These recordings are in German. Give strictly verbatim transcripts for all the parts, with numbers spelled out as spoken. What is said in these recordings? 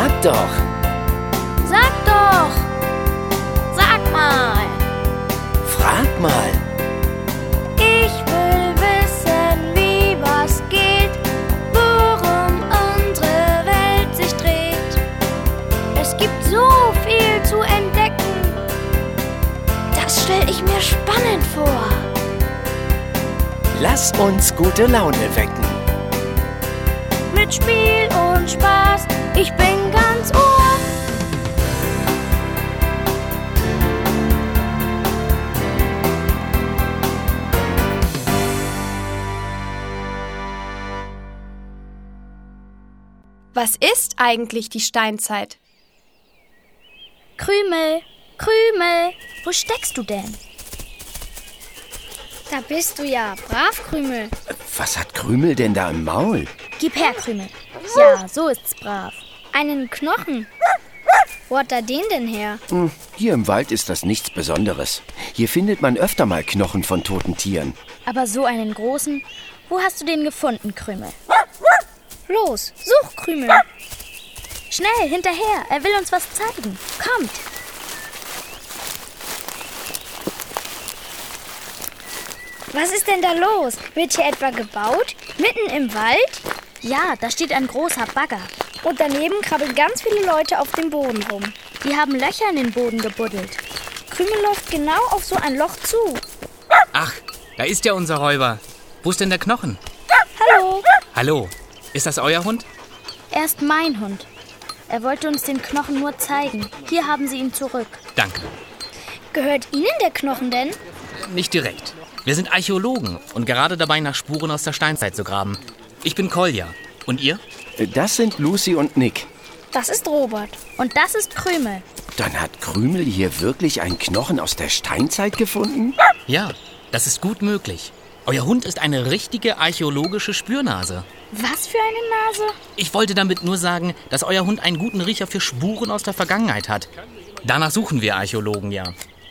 Sag doch. Sag doch. Sag mal. Frag mal. Ich will wissen, wie was geht, worum unsere Welt sich dreht. Es gibt so viel zu entdecken. Das stell ich mir spannend vor. Lass uns gute Laune wecken. Mit Spiel und Spaß, ich bin ganz Ohr. Was ist eigentlich die Steinzeit? Krümel, Krümel, wo steckst du denn? Da bist du ja, brav, Krümel. Was hat Krümel denn da im Maul? Gib her, Krümel. Ja, so ist's brav. Einen Knochen. Wo hat er den denn her? Hm, hier im Wald ist das nichts Besonderes. Hier findet man öfter mal Knochen von toten Tieren. Aber so einen großen, wo hast du den gefunden, Krümel? Los, such, Krümel. Schnell, hinterher, er will uns was zeigen. Kommt. Was ist denn da los? Wird hier etwa gebaut? Mitten im Wald? Ja, da steht ein großer Bagger. Und daneben krabbeln ganz viele Leute auf dem Boden rum. Die haben Löcher in den Boden gebuddelt. Krümel läuft genau auf so ein Loch zu. Ach, da ist ja unser Räuber. Wo ist denn der Knochen? Hallo. Hallo, ist das euer Hund? Er ist mein Hund. Er wollte uns den Knochen nur zeigen. Hier haben Sie ihn zurück. Danke. Gehört Ihnen der Knochen denn? Nicht direkt. Wir sind Archäologen und gerade dabei, nach Spuren aus der Steinzeit zu graben. Ich bin Kolja. Und ihr? Das sind Lucy und Nick. Das ist Robert. Und das ist Krümel. Dann hat Krümel hier wirklich einen Knochen aus der Steinzeit gefunden? Ja, das ist gut möglich. Euer Hund ist eine richtige archäologische Spürnase. Was für eine Nase? Ich wollte damit nur sagen, dass euer Hund einen guten Riecher für Spuren aus der Vergangenheit hat. Danach suchen wir Archäologen, ja.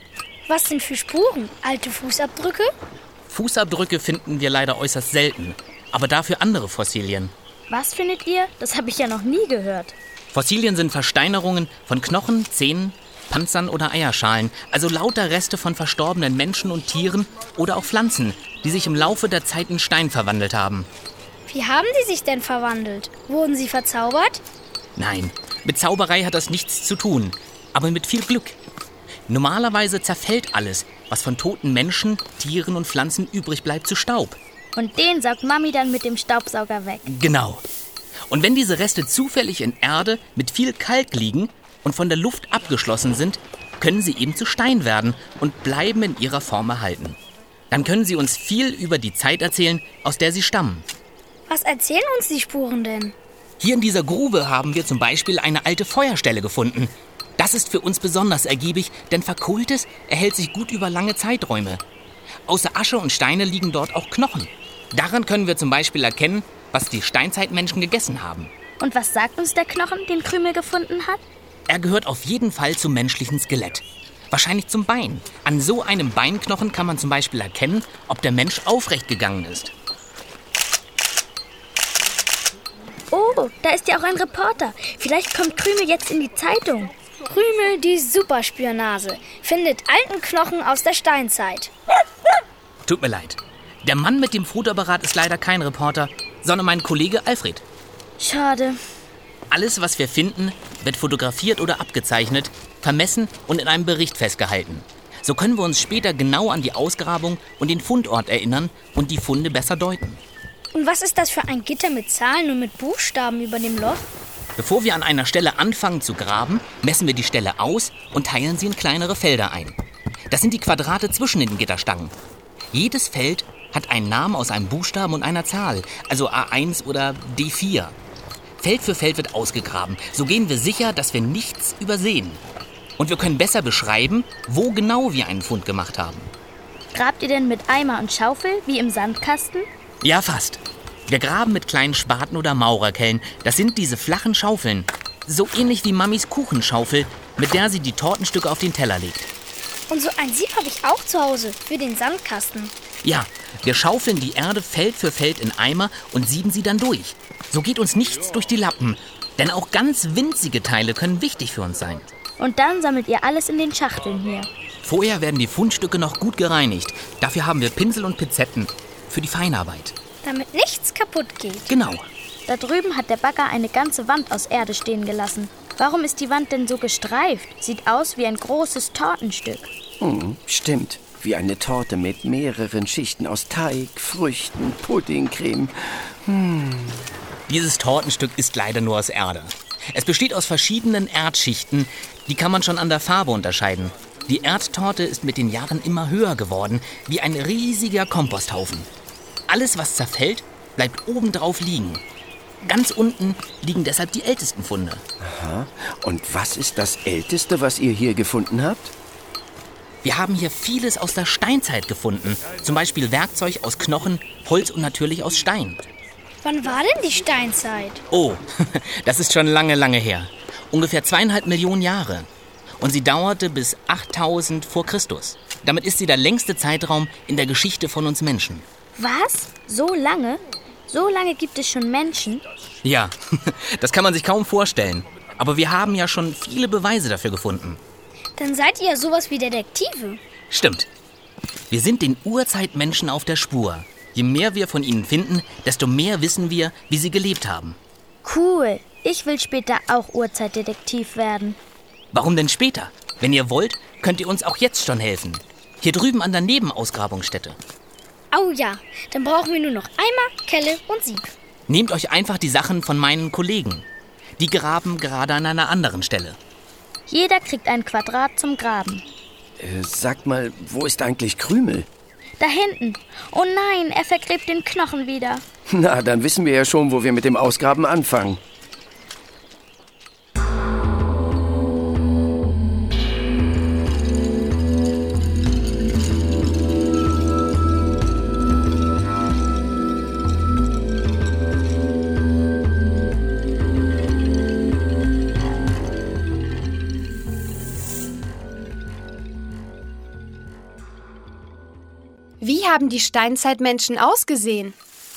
Was denn für Spuren? Alte Fußabdrücke? Fußabdrücke finden wir leider äußerst selten, aber dafür andere Fossilien. Was findet ihr? Das habe ich ja noch nie gehört. Fossilien sind Versteinerungen von Knochen, Zähnen, Panzern oder Eierschalen, also lauter Reste von verstorbenen Menschen und Tieren oder auch Pflanzen, die sich im Laufe der Zeit in Stein verwandelt haben. Wie haben die sich denn verwandelt? Wurden sie verzaubert? Nein, mit Zauberei hat das nichts zu tun, aber mit viel Glück. Normalerweise zerfällt alles, was von toten Menschen, Tieren und Pflanzen übrig bleibt, zu Staub. Und den saugt Mami dann mit dem Staubsauger weg. Genau. Und wenn diese Reste zufällig in Erde mit viel Kalk liegen und von der Luft abgeschlossen sind, können sie eben zu Stein werden und bleiben in ihrer Form erhalten. Dann können sie uns viel über die Zeit erzählen, aus der sie stammen. Was erzählen uns die Spuren denn? Hier in dieser Grube haben wir zum Beispiel eine alte Feuerstelle gefunden. Das ist für uns besonders ergiebig, denn Verkohltes erhält sich gut über lange Zeiträume. Außer Asche und Steine liegen dort auch Knochen. Daran können wir zum Beispiel erkennen, was die Steinzeitmenschen gegessen haben. Und was sagt uns der Knochen, den Krümel gefunden hat? Er gehört auf jeden Fall zum menschlichen Skelett. Wahrscheinlich zum Bein. An so einem Beinknochen kann man zum Beispiel erkennen, ob der Mensch aufrecht gegangen ist. Oh, da ist ja auch ein Reporter. Vielleicht kommt Krümel jetzt in die Zeitung. Krümel, die Superspürnase, findet alten Knochen aus der Steinzeit. Tut mir leid. Der Mann mit dem Fotoapparat ist leider kein Reporter, sondern mein Kollege Alfred. Schade. Alles, was wir finden, wird fotografiert oder abgezeichnet, vermessen und in einem Bericht festgehalten. So können wir uns später genau an die Ausgrabung und den Fundort erinnern und die Funde besser deuten. Und was ist das für ein Gitter mit Zahlen und mit Buchstaben über dem Loch? Bevor wir an einer Stelle anfangen zu graben, messen wir die Stelle aus und teilen sie in kleinere Felder ein. Das sind die Quadrate zwischen den Gitterstangen. Jedes Feld hat einen Namen aus einem Buchstaben und einer Zahl, also A eins oder D vier. Feld für Feld wird ausgegraben. So gehen wir sicher, dass wir nichts übersehen. Und wir können besser beschreiben, wo genau wir einen Fund gemacht haben. Grabt ihr denn mit Eimer und Schaufel, wie im Sandkasten? Ja, fast. Wir graben mit kleinen Spaten oder Maurerkellen. Das sind diese flachen Schaufeln. So ähnlich wie Mamis Kuchenschaufel, mit der sie die Tortenstücke auf den Teller legt. Und so ein Sieb habe ich auch zu Hause, für den Sandkasten. Ja, wir schaufeln die Erde Feld für Feld in Eimer und sieben sie dann durch. So geht uns nichts durch die Lappen Denn auch ganz winzige Teile können wichtig für uns sein. Und dann sammelt ihr alles in den Schachteln hier. Vorher werden die Fundstücke noch gut gereinigt. Dafür haben wir Pinsel und Pinzetten für die Feinarbeit. Damit nichts kaputt geht. Genau. Da drüben hat der Bagger eine ganze Wand aus Erde stehen gelassen. Warum ist die Wand denn so gestreift? Sieht aus wie ein großes Tortenstück. Hm, stimmt. Wie eine Torte mit mehreren Schichten aus Teig, Früchten, Puddingcreme. Hm. Dieses Tortenstück ist leider nur aus Erde. Es besteht aus verschiedenen Erdschichten. Die kann man schon an der Farbe unterscheiden. Die Erdtorte ist mit den Jahren immer höher geworden, wie ein riesiger Komposthaufen. Alles, was zerfällt, bleibt obendrauf liegen. Ganz unten liegen deshalb die ältesten Funde. Aha. Und was ist das Älteste, was ihr hier gefunden habt? Wir haben hier vieles aus der Steinzeit gefunden. Zum Beispiel Werkzeug aus Knochen, Holz und natürlich aus Stein. Wann war denn die Steinzeit? Oh, das ist schon lange, lange her. Ungefähr zweieinhalb Millionen Jahre. Und sie dauerte bis achttausend vor Christus. Damit ist sie der längste Zeitraum in der Geschichte von uns Menschen. Was? So lange? So lange gibt es schon Menschen? Ja, das kann man sich kaum vorstellen. Aber wir haben ja schon viele Beweise dafür gefunden. Dann seid ihr ja sowas wie Detektive. Stimmt. Wir sind den Urzeitmenschen auf der Spur. Je mehr wir von ihnen finden, desto mehr wissen wir, wie sie gelebt haben. Cool. Ich will später auch Urzeitdetektiv werden. Warum denn später? Wenn ihr wollt, könnt ihr uns auch jetzt schon helfen. Hier drüben an der Nebenausgrabungsstätte. Oh ja, dann brauchen wir nur noch Eimer, Kelle und Sieb. Nehmt euch einfach die Sachen von meinen Kollegen. Die graben gerade an einer anderen Stelle. Jeder kriegt ein Quadrat zum Graben. Äh, sagt mal, wo ist eigentlich Krümel? Da hinten. Oh nein, er vergräbt den Knochen wieder. Na, dann wissen wir ja schon, wo wir mit dem Ausgraben anfangen. Wie haben die Steinzeitmenschen ausgesehen?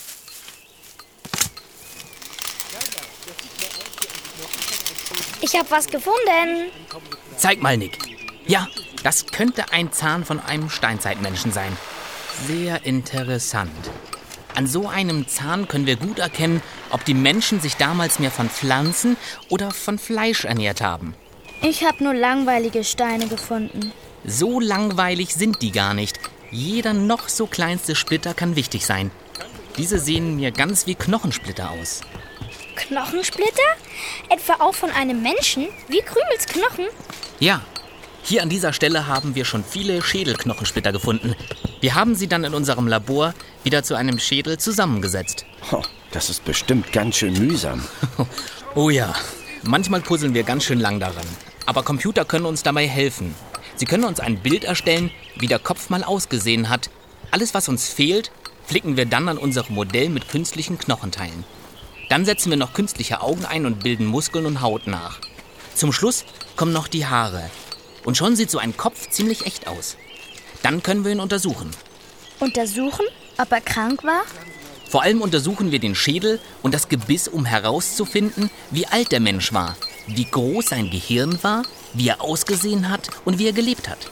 Ich habe was gefunden. Zeig mal, Nick. Ja, das könnte ein Zahn von einem Steinzeitmenschen sein. Sehr interessant. An so einem Zahn können wir gut erkennen, ob die Menschen sich damals mehr von Pflanzen oder von Fleisch ernährt haben. Ich habe nur langweilige Steine gefunden. So langweilig sind die gar nicht. Jeder noch so kleinste Splitter kann wichtig sein. Diese sehen mir ganz wie Knochensplitter aus. Knochensplitter? Etwa auch von einem Menschen? Wie Krümels Knochen? Ja, hier an dieser Stelle haben wir schon viele Schädelknochensplitter gefunden. Wir haben sie dann in unserem Labor wieder zu einem Schädel zusammengesetzt. Oh, das ist bestimmt ganz schön mühsam. Oh ja, manchmal puzzeln wir ganz schön lang daran. Aber Computer können uns dabei helfen. Sie können uns ein Bild erstellen, wie der Kopf mal ausgesehen hat. Alles, was uns fehlt, flicken wir dann an unserem Modell mit künstlichen Knochenteilen. Dann setzen wir noch künstliche Augen ein und bilden Muskeln und Haut nach. Zum Schluss kommen noch die Haare. Und schon sieht so ein Kopf ziemlich echt aus. Dann können wir ihn untersuchen. Untersuchen, ob er krank war? Vor allem untersuchen wir den Schädel und das Gebiss, um herauszufinden, wie alt der Mensch war, wie groß sein Gehirn war, wie er ausgesehen hat und wie er gelebt hat.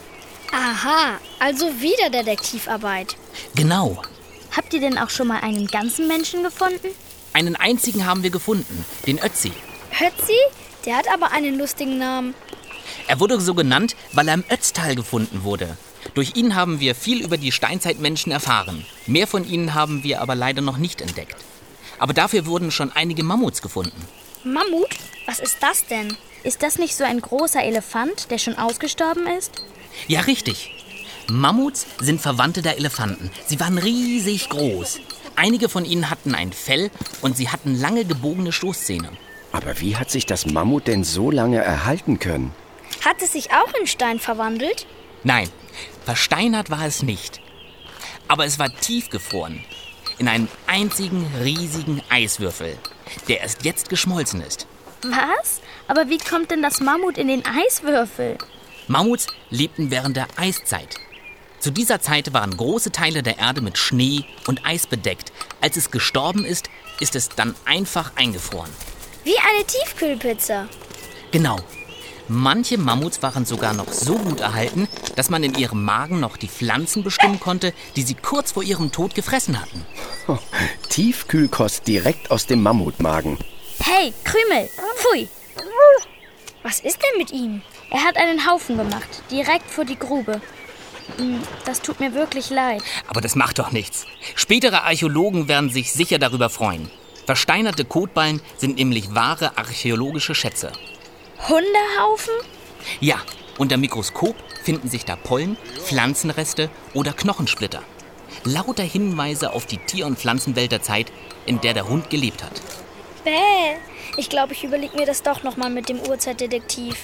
Aha, also wieder Detektivarbeit. Genau. Habt ihr denn auch schon mal einen ganzen Menschen gefunden? Einen einzigen haben wir gefunden, den Ötzi. Ötzi? Der hat aber einen lustigen Namen. Er wurde so genannt, weil er im Ötztal gefunden wurde. Durch ihn haben wir viel über die Steinzeitmenschen erfahren. Mehr von ihnen haben wir aber leider noch nicht entdeckt. Aber dafür wurden schon einige Mammuts gefunden. Mammut? Was ist das denn? Ist das nicht so ein großer Elefant, der schon ausgestorben ist? Ja, richtig. Mammuts sind Verwandte der Elefanten. Sie waren riesig groß. Einige von ihnen hatten ein Fell und sie hatten lange gebogene Stoßzähne. Aber wie hat sich das Mammut denn so lange erhalten können? Hat es sich auch in Stein verwandelt? Nein, versteinert war es nicht. Aber es war tiefgefroren. In einem einzigen riesigen Eiswürfel, der erst jetzt geschmolzen ist. Was? Aber wie kommt denn das Mammut in den Eiswürfel? Mammuts lebten während der Eiszeit. Zu dieser Zeit waren große Teile der Erde mit Schnee und Eis bedeckt. Als es gestorben ist, ist es dann einfach eingefroren. Wie eine Tiefkühlpizza. Genau. Manche Mammuts waren sogar noch so gut erhalten, dass man in ihrem Magen noch die Pflanzen bestimmen konnte, die sie kurz vor ihrem Tod gefressen hatten. Oh, Tiefkühlkost direkt aus dem Mammutmagen. Hey, Krümel, pfui. Was ist denn mit ihm? Er hat einen Haufen gemacht, direkt vor die Grube. Das tut mir wirklich leid. Aber das macht doch nichts. Spätere Archäologen werden sich sicher darüber freuen. Versteinerte Kotballen sind nämlich wahre archäologische Schätze. Hundehaufen? Ja, unter Mikroskop finden sich da Pollen, Pflanzenreste oder Knochensplitter. Lauter Hinweise auf die Tier- und Pflanzenwelt der Zeit, in der der Hund gelebt hat. Bäh, ich glaube, ich überlege mir das doch nochmal mit dem Urzeitdetektiv.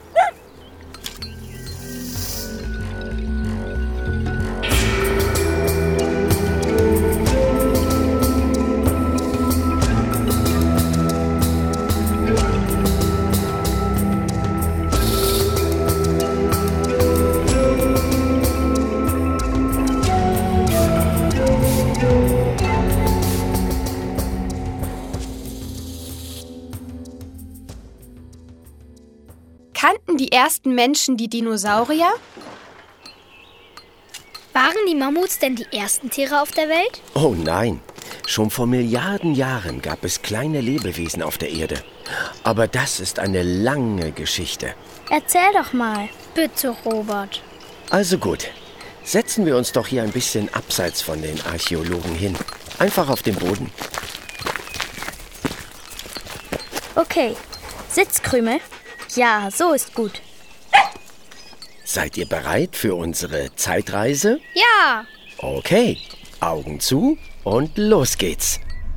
Kannten die ersten Menschen die Dinosaurier? Waren die Mammuts denn die ersten Tiere auf der Welt? Oh nein, schon vor Milliarden Jahren gab es kleine Lebewesen auf der Erde. Aber das ist eine lange Geschichte. Erzähl doch mal. Bitte, Robert. Also gut, setzen wir uns doch hier ein bisschen abseits von den Archäologen hin. Einfach auf den Boden. Okay, Sitz, Krümel. Ja, so ist gut. Seid ihr bereit für unsere Zeitreise? Ja! Okay, Augen zu und los geht's.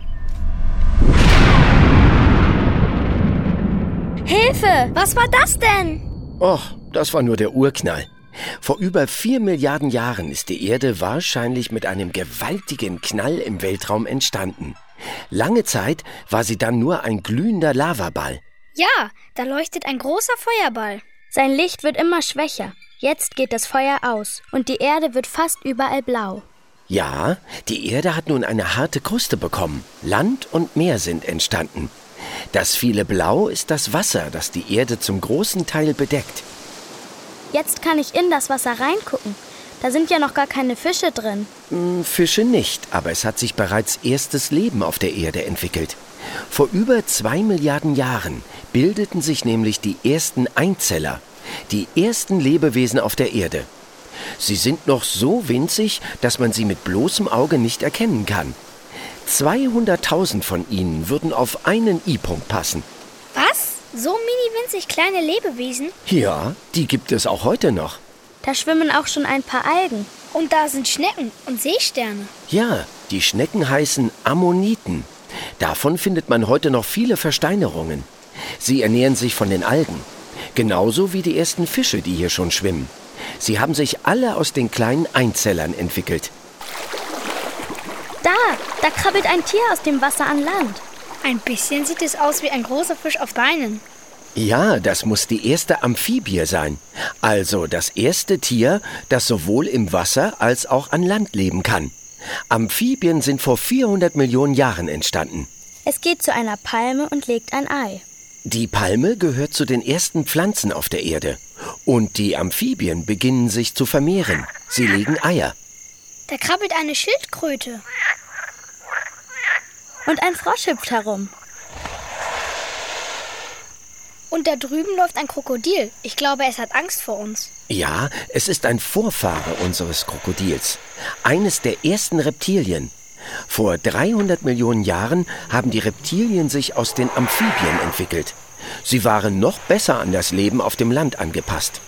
Hilfe! Was war das denn? Och, das war nur der Urknall. Vor über vier Milliarden Jahren ist die Erde wahrscheinlich mit einem gewaltigen Knall im Weltraum entstanden. Lange Zeit war sie dann nur ein glühender Lavaball. Ja, da leuchtet ein großer Feuerball. Sein Licht wird immer schwächer. Jetzt geht das Feuer aus und die Erde wird fast überall blau. Ja, die Erde hat nun eine harte Kruste bekommen. Land und Meer sind entstanden. Das viele Blau ist das Wasser, das die Erde zum großen Teil bedeckt. Jetzt kann ich in das Wasser reingucken. Da sind ja noch gar keine Fische drin. Hm, Fische nicht, aber es hat sich bereits erstes Leben auf der Erde entwickelt. Vor über zwei Milliarden Jahren bildeten sich nämlich die ersten Einzeller, die ersten Lebewesen auf der Erde. Sie sind noch so winzig, dass man sie mit bloßem Auge nicht erkennen kann. zweihunderttausend von ihnen würden auf einen I-Punkt passen. Was? So mini-winzig kleine Lebewesen? Ja, die gibt es auch heute noch. Da schwimmen auch schon ein paar Algen. Und da sind Schnecken und Seesterne. Ja, die Schnecken heißen Ammoniten. Davon findet man heute noch viele Versteinerungen. Sie ernähren sich von den Algen. Genauso wie die ersten Fische, die hier schon schwimmen. Sie haben sich alle aus den kleinen Einzellern entwickelt. Da, da krabbelt ein Tier aus dem Wasser an Land. Ein bisschen sieht es aus wie ein großer Fisch auf Beinen. Ja, das muss die erste Amphibie sein. Also das erste Tier, das sowohl im Wasser als auch an Land leben kann. Amphibien sind vor vierhundert Millionen Jahren entstanden. Es geht zu einer Palme und legt ein Ei. Die Palme gehört zu den ersten Pflanzen auf der Erde. Und die Amphibien beginnen sich zu vermehren. Sie legen Eier. Da krabbelt eine Schildkröte. Und ein Frosch hüpft herum. Und da drüben läuft ein Krokodil. Ich glaube, es hat Angst vor uns. Ja, es ist ein Vorfahre unseres Krokodils. Eines der ersten Reptilien. Vor dreihundert Millionen Jahren haben die Reptilien sich aus den Amphibien entwickelt. Sie waren noch besser an das Leben auf dem Land angepasst.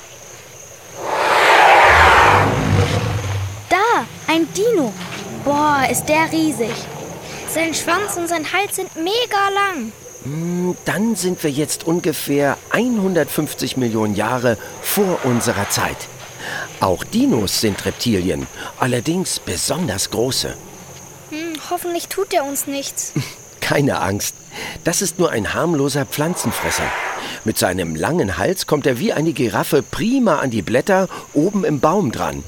Da, ein Dino. Boah, ist der riesig. Sein Schwanz und sein Hals sind mega lang. Dann sind wir jetzt ungefähr hundertfünfzig Millionen Jahre vor unserer Zeit. Auch Dinos sind Reptilien, allerdings besonders große. Hm, hoffentlich tut er uns nichts. Keine Angst, das ist nur ein harmloser Pflanzenfresser. Mit seinem langen Hals kommt er wie eine Giraffe prima an die Blätter oben im Baum dran.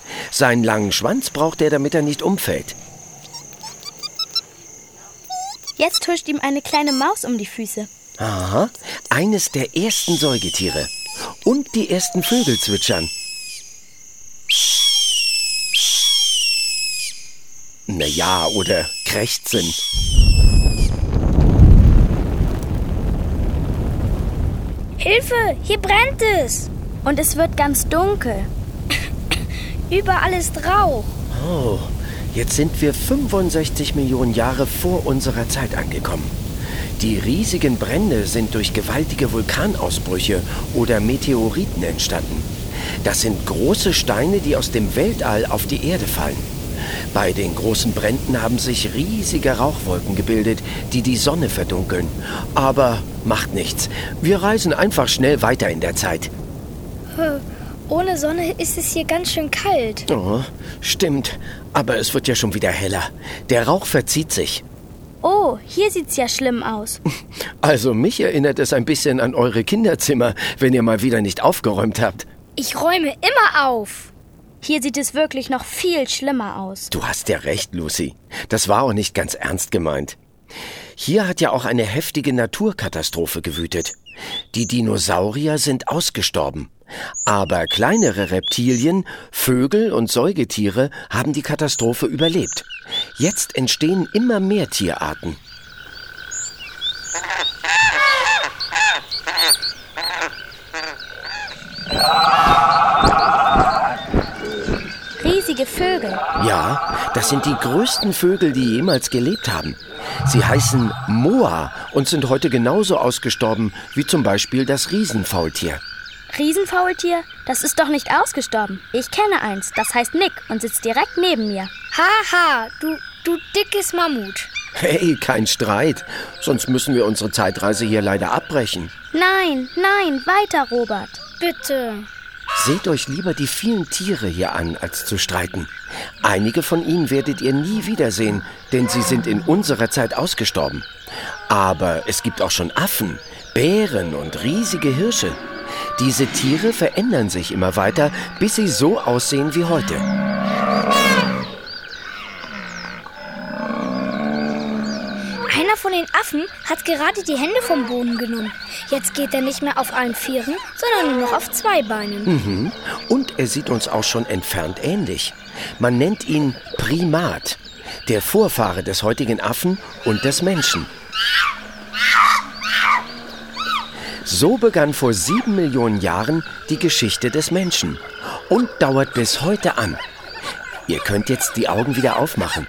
Seinen langen Schwanz braucht er, damit er nicht umfällt. Jetzt huscht ihm eine kleine Maus um die Füße. Aha, eines der ersten Säugetiere. Und die ersten Vögel zwitschern. Naja, oder krächzen. Hilfe, hier brennt es! Und es wird ganz dunkel. Überall ist Rauch. Oh, jetzt sind wir fünfundsechzig Millionen Jahre vor unserer Zeit angekommen. Die riesigen Brände sind durch gewaltige Vulkanausbrüche oder Meteoriten entstanden. Das sind große Steine, die aus dem Weltall auf die Erde fallen. Bei den großen Bränden haben sich riesige Rauchwolken gebildet, die die Sonne verdunkeln. Aber macht nichts. Wir reisen einfach schnell weiter in der Zeit. Ohne Sonne ist es hier ganz schön kalt. Oh, stimmt. Aber es wird ja schon wieder heller. Der Rauch verzieht sich. Oh, hier sieht's ja schlimm aus. Also mich erinnert es ein bisschen an eure Kinderzimmer, wenn ihr mal wieder nicht aufgeräumt habt. Ich räume immer auf. Hier sieht es wirklich noch viel schlimmer aus. Du hast ja recht, Lucy. Das war auch nicht ganz ernst gemeint. Hier hat ja auch eine heftige Naturkatastrophe gewütet. Die Dinosaurier sind ausgestorben. Aber kleinere Reptilien, Vögel und Säugetiere haben die Katastrophe überlebt. Jetzt entstehen immer mehr Tierarten. Riesige Vögel. Ja, das sind die größten Vögel, die jemals gelebt haben. Sie heißen Moa und sind heute genauso ausgestorben wie zum Beispiel das Riesenfaultier. Riesenfaultier? Das ist doch nicht ausgestorben. Ich kenne eins, das heißt Nick und sitzt direkt neben mir. Haha, du, du dickes Mammut. Hey, kein Streit. Sonst müssen wir unsere Zeitreise hier leider abbrechen. Nein, nein, weiter, Robert. Bitte. Seht euch lieber die vielen Tiere hier an, als zu streiten. Einige von ihnen werdet ihr nie wiedersehen, denn sie sind in unserer Zeit ausgestorben. Aber es gibt auch schon Affen, Bären und riesige Hirsche. Diese Tiere verändern sich immer weiter, bis sie so aussehen wie heute. Einer von den Affen hat gerade die Hände vom Boden genommen. Jetzt geht er nicht mehr auf allen Vieren, sondern nur noch auf zwei Beinen. Mhm. Und er sieht uns auch schon entfernt ähnlich. Man nennt ihn Primat, der Vorfahre des heutigen Affen und des Menschen. So begann vor sieben Millionen Jahren die Geschichte des Menschen und dauert bis heute an. Ihr könnt jetzt die Augen wieder aufmachen.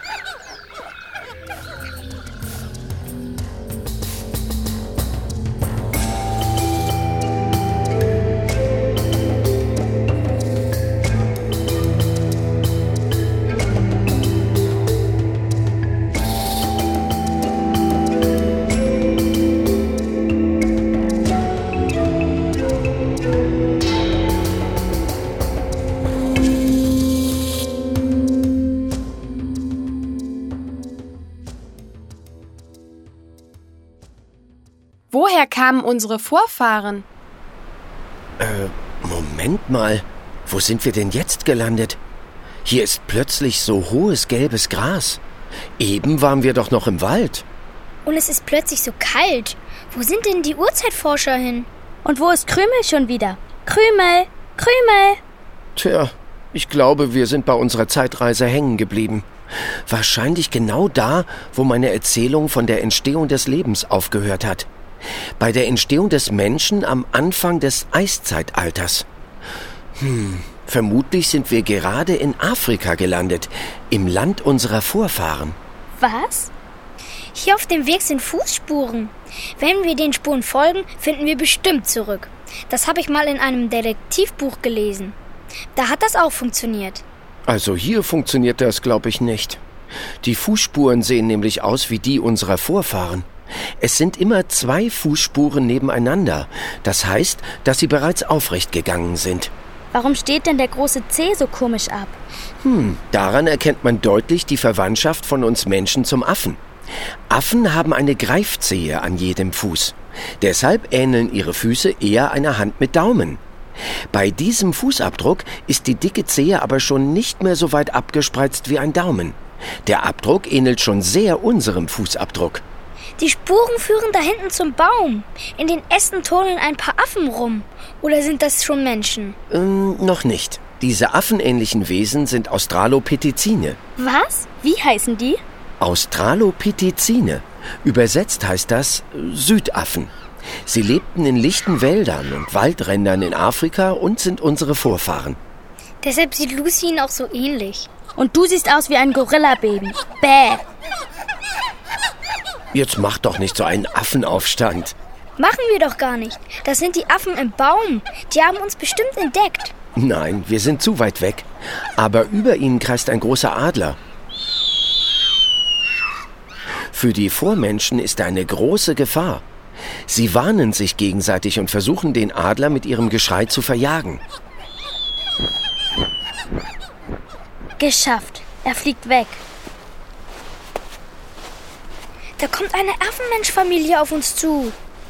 Woher kamen unsere Vorfahren? Äh, Moment mal. Wo sind wir denn jetzt gelandet? Hier ist plötzlich so hohes gelbes Gras. Eben waren wir doch noch im Wald. Und es ist plötzlich so kalt. Wo sind denn die Urzeitforscher hin? Und wo ist Krümel schon wieder? Krümel, Krümel. Tja, ich glaube, wir sind bei unserer Zeitreise hängen geblieben. Wahrscheinlich genau da, wo meine Erzählung von der Entstehung des Lebens aufgehört hat. Bei der Entstehung des Menschen am Anfang des Eiszeitalters. Hm, vermutlich sind wir gerade in Afrika gelandet, im Land unserer Vorfahren. Was? Hier auf dem Weg sind Fußspuren. Wenn wir den Spuren folgen, finden wir bestimmt zurück. Das habe ich mal in einem Detektivbuch gelesen. Da hat das auch funktioniert. Also hier funktioniert das, glaube ich, nicht. Die Fußspuren sehen nämlich aus wie die unserer Vorfahren. Es sind immer zwei Fußspuren nebeneinander. Das heißt, dass sie bereits aufrecht gegangen sind. Warum steht denn der große Zeh so komisch ab? Hm, daran erkennt man deutlich die Verwandtschaft von uns Menschen zum Affen. Affen haben eine Greifzehe an jedem Fuß. Deshalb ähneln ihre Füße eher einer Hand mit Daumen. Bei diesem Fußabdruck ist die dicke Zehe aber schon nicht mehr so weit abgespreizt wie ein Daumen. Der Abdruck ähnelt schon sehr unserem Fußabdruck. Die Spuren führen da hinten zum Baum. In den Ästen turnen ein paar Affen rum. Oder sind das schon Menschen? Ähm, noch nicht. Diese affenähnlichen Wesen sind Australopithecine. Was? Wie heißen die? Australopithecine. Übersetzt heißt das äh, Südaffen. Sie lebten in lichten Wäldern und Waldrändern in Afrika und sind unsere Vorfahren. Deshalb sieht Lucy ihn auch so ähnlich. Und du siehst aus wie ein Gorilla-Baby. Bäh. Jetzt mach doch nicht so einen Affenaufstand. Machen wir doch gar nicht. Das sind die Affen im Baum. Die haben uns bestimmt entdeckt. Nein, wir sind zu weit weg. Aber über ihnen kreist ein großer Adler. Für die Vormenschen ist er eine große Gefahr. Sie warnen sich gegenseitig und versuchen, den Adler mit ihrem Geschrei zu verjagen. Geschafft. Er fliegt weg. Da kommt eine Affenmensch-Familie auf uns zu.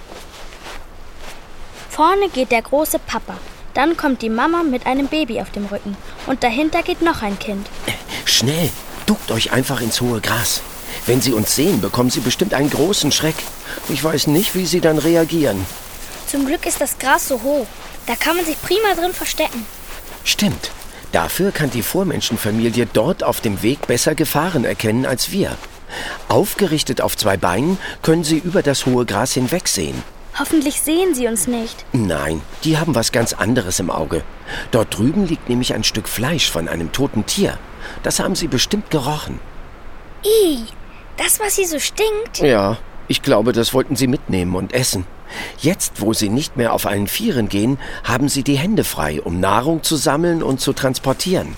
Vorne geht der große Papa. Dann kommt die Mama mit einem Baby auf dem Rücken. Und dahinter geht noch ein Kind. Schnell, duckt euch einfach ins hohe Gras. Wenn sie uns sehen, bekommen sie bestimmt einen großen Schreck. Ich weiß nicht, wie sie dann reagieren. Zum Glück ist das Gras so hoch. Da kann man sich prima drin verstecken. Stimmt. Dafür kann die Vormenschenfamilie dort auf dem Weg besser Gefahren erkennen als wir. Aufgerichtet auf zwei Beinen können sie über das hohe Gras hinwegsehen. Hoffentlich sehen sie uns nicht. Nein, die haben was ganz anderes im Auge. Dort drüben liegt nämlich ein Stück Fleisch von einem toten Tier. Das haben sie bestimmt gerochen. Ih, das, was hier so stinkt? Ja, ich glaube, das wollten sie mitnehmen und essen. Jetzt, wo sie nicht mehr auf allen Vieren gehen, haben sie die Hände frei, um Nahrung zu sammeln und zu transportieren.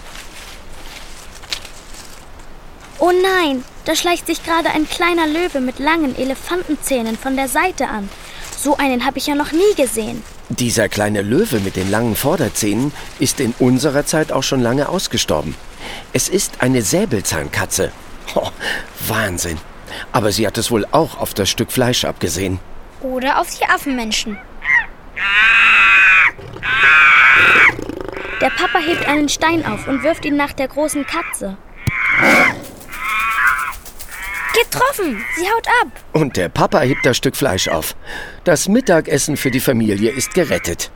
Oh nein, da schleicht sich gerade ein kleiner Löwe mit langen Elefantenzähnen von der Seite an. So einen habe ich ja noch nie gesehen. Dieser kleine Löwe mit den langen Vorderzähnen ist in unserer Zeit auch schon lange ausgestorben. Es ist eine Säbelzahnkatze. Oh, Wahnsinn. Aber sie hat es wohl auch auf das Stück Fleisch abgesehen. Oder auf die Affenmenschen. Der Papa hebt einen Stein auf und wirft ihn nach der großen Katze. Getroffen! Sie haut ab! Und der Papa hebt das Stück Fleisch auf. Das Mittagessen für die Familie ist gerettet.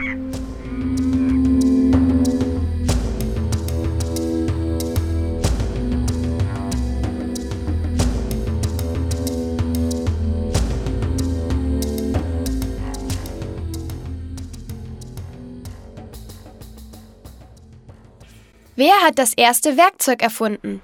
Wer hat das erste Werkzeug erfunden?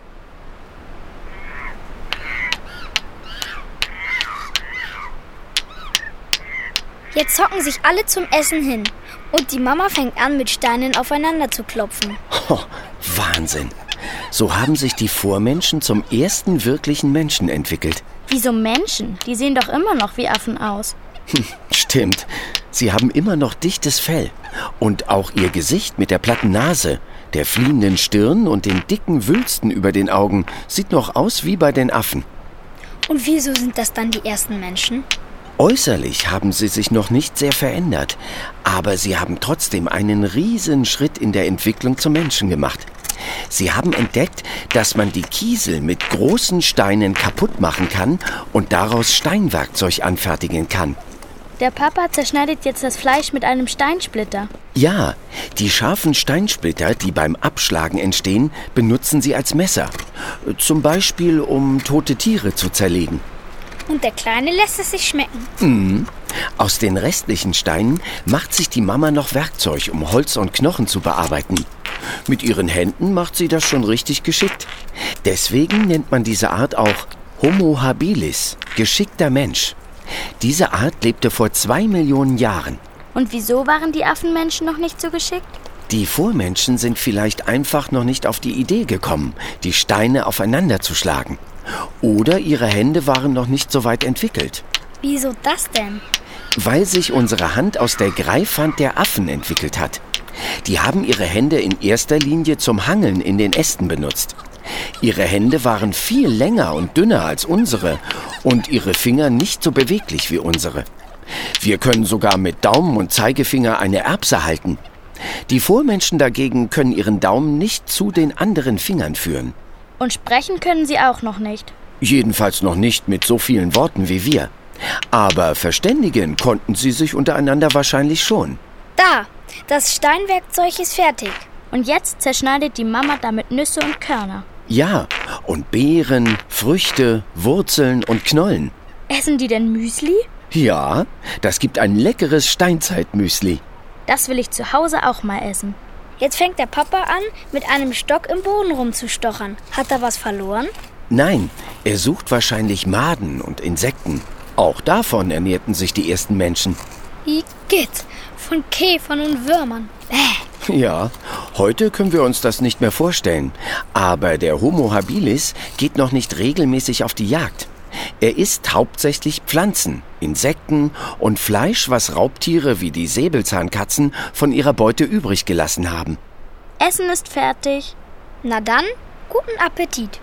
Jetzt hocken sich alle zum Essen hin. Und die Mama fängt an, mit Steinen aufeinander zu klopfen. Oh, Wahnsinn. So haben sich die Vormenschen zum ersten wirklichen Menschen entwickelt. Wieso Menschen? Die sehen doch immer noch wie Affen aus. Hm, stimmt. Sie haben immer noch dichtes Fell. Und auch ihr Gesicht mit der platten Nase, der fliehenden Stirn und den dicken Wülsten über den Augen sieht noch aus wie bei den Affen. Und wieso sind das dann die ersten Menschen? Äußerlich haben sie sich noch nicht sehr verändert, aber sie haben trotzdem einen riesen Schritt in der Entwicklung zum Menschen gemacht. Sie haben entdeckt, dass man die Kiesel mit großen Steinen kaputt machen kann und daraus Steinwerkzeug anfertigen kann. Der Papa zerschneidet jetzt das Fleisch mit einem Steinsplitter. Ja, die scharfen Steinsplitter, die beim Abschlagen entstehen, benutzen sie als Messer. Zum Beispiel, um tote Tiere zu zerlegen. Und der Kleine lässt es sich schmecken. Mhm. Aus den restlichen Steinen macht sich die Mama noch Werkzeug, um Holz und Knochen zu bearbeiten. Mit ihren Händen macht sie das schon richtig geschickt. Deswegen nennt man diese Art auch Homo habilis, geschickter Mensch. Diese Art lebte vor zwei Millionen Jahren. Und wieso waren die Affenmenschen noch nicht so geschickt? Die Vormenschen sind vielleicht einfach noch nicht auf die Idee gekommen, die Steine aufeinander zu schlagen. Oder ihre Hände waren noch nicht so weit entwickelt. Wieso das denn? Weil sich unsere Hand aus der Greifhand der Affen entwickelt hat. Die haben ihre Hände in erster Linie zum Hangeln in den Ästen benutzt. Ihre Hände waren viel länger und dünner als unsere und ihre Finger nicht so beweglich wie unsere. Wir können sogar mit Daumen und Zeigefinger eine Erbse halten. Die Vormenschen dagegen können ihren Daumen nicht zu den anderen Fingern führen. Und sprechen können sie auch noch nicht. Jedenfalls noch nicht mit so vielen Worten wie wir. Aber verständigen konnten sie sich untereinander wahrscheinlich schon. Da, das Steinwerkzeug ist fertig. Und jetzt zerschneidet die Mama damit Nüsse und Körner. Ja, und Beeren, Früchte, Wurzeln und Knollen. Essen die denn Müsli? Ja, das gibt ein leckeres Steinzeitmüsli. Das will ich zu Hause auch mal essen. Jetzt fängt der Papa an, mit einem Stock im Boden rumzustochern. Hat er was verloren? Nein, er sucht wahrscheinlich Maden und Insekten. Auch davon ernährten sich die ersten Menschen. Igitt, von Käfern und Würmern. Bäh. Ja, heute können wir uns das nicht mehr vorstellen. Aber der Homo habilis geht noch nicht regelmäßig auf die Jagd. Er isst hauptsächlich Pflanzen, Insekten und Fleisch, was Raubtiere wie die Säbelzahnkatzen von ihrer Beute übrig gelassen haben. Essen ist fertig. Na dann, guten Appetit.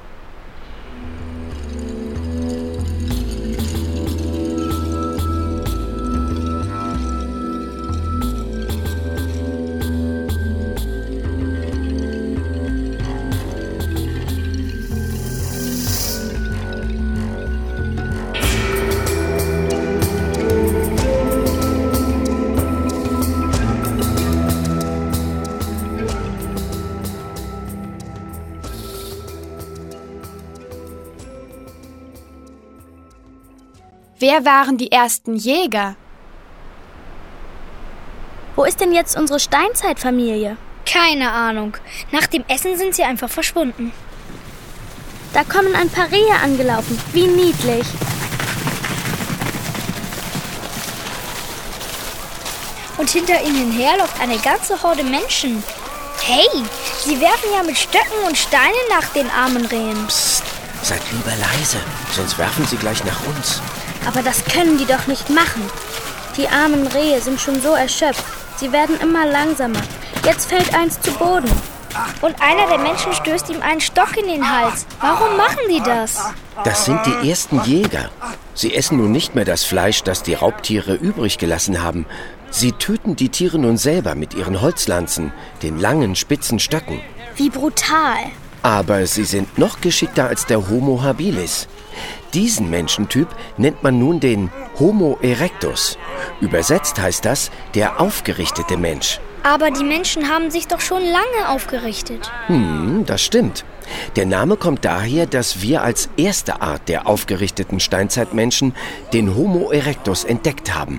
Wer waren die ersten Jäger? Wo ist denn jetzt unsere Steinzeitfamilie? Keine Ahnung. Nach dem Essen sind sie einfach verschwunden. Da kommen ein paar Rehe angelaufen. Wie niedlich. Und hinter ihnen her läuft eine ganze Horde Menschen. Hey, sie werfen ja mit Stöcken und Steinen nach den armen Rehen. Psst, seid lieber leise, sonst werfen sie gleich nach uns. Aber das können die doch nicht machen. Die armen Rehe sind schon so erschöpft. Sie werden immer langsamer. Jetzt fällt eins zu Boden. Und einer der Menschen stößt ihm einen Stock in den Hals. Warum machen die das? Das sind die ersten Jäger. Sie essen nun nicht mehr das Fleisch, das die Raubtiere übrig gelassen haben. Sie töten die Tiere nun selber mit ihren Holzlanzen, den langen, spitzen Stöcken. Wie brutal. Aber sie sind noch geschickter als der Homo habilis. Diesen Menschentyp nennt man nun den Homo erectus. Übersetzt heißt das der aufgerichtete Mensch. Aber die Menschen haben sich doch schon lange aufgerichtet. Hm, das stimmt. Der Name kommt daher, dass wir als erste Art der aufgerichteten Steinzeitmenschen den Homo erectus entdeckt haben.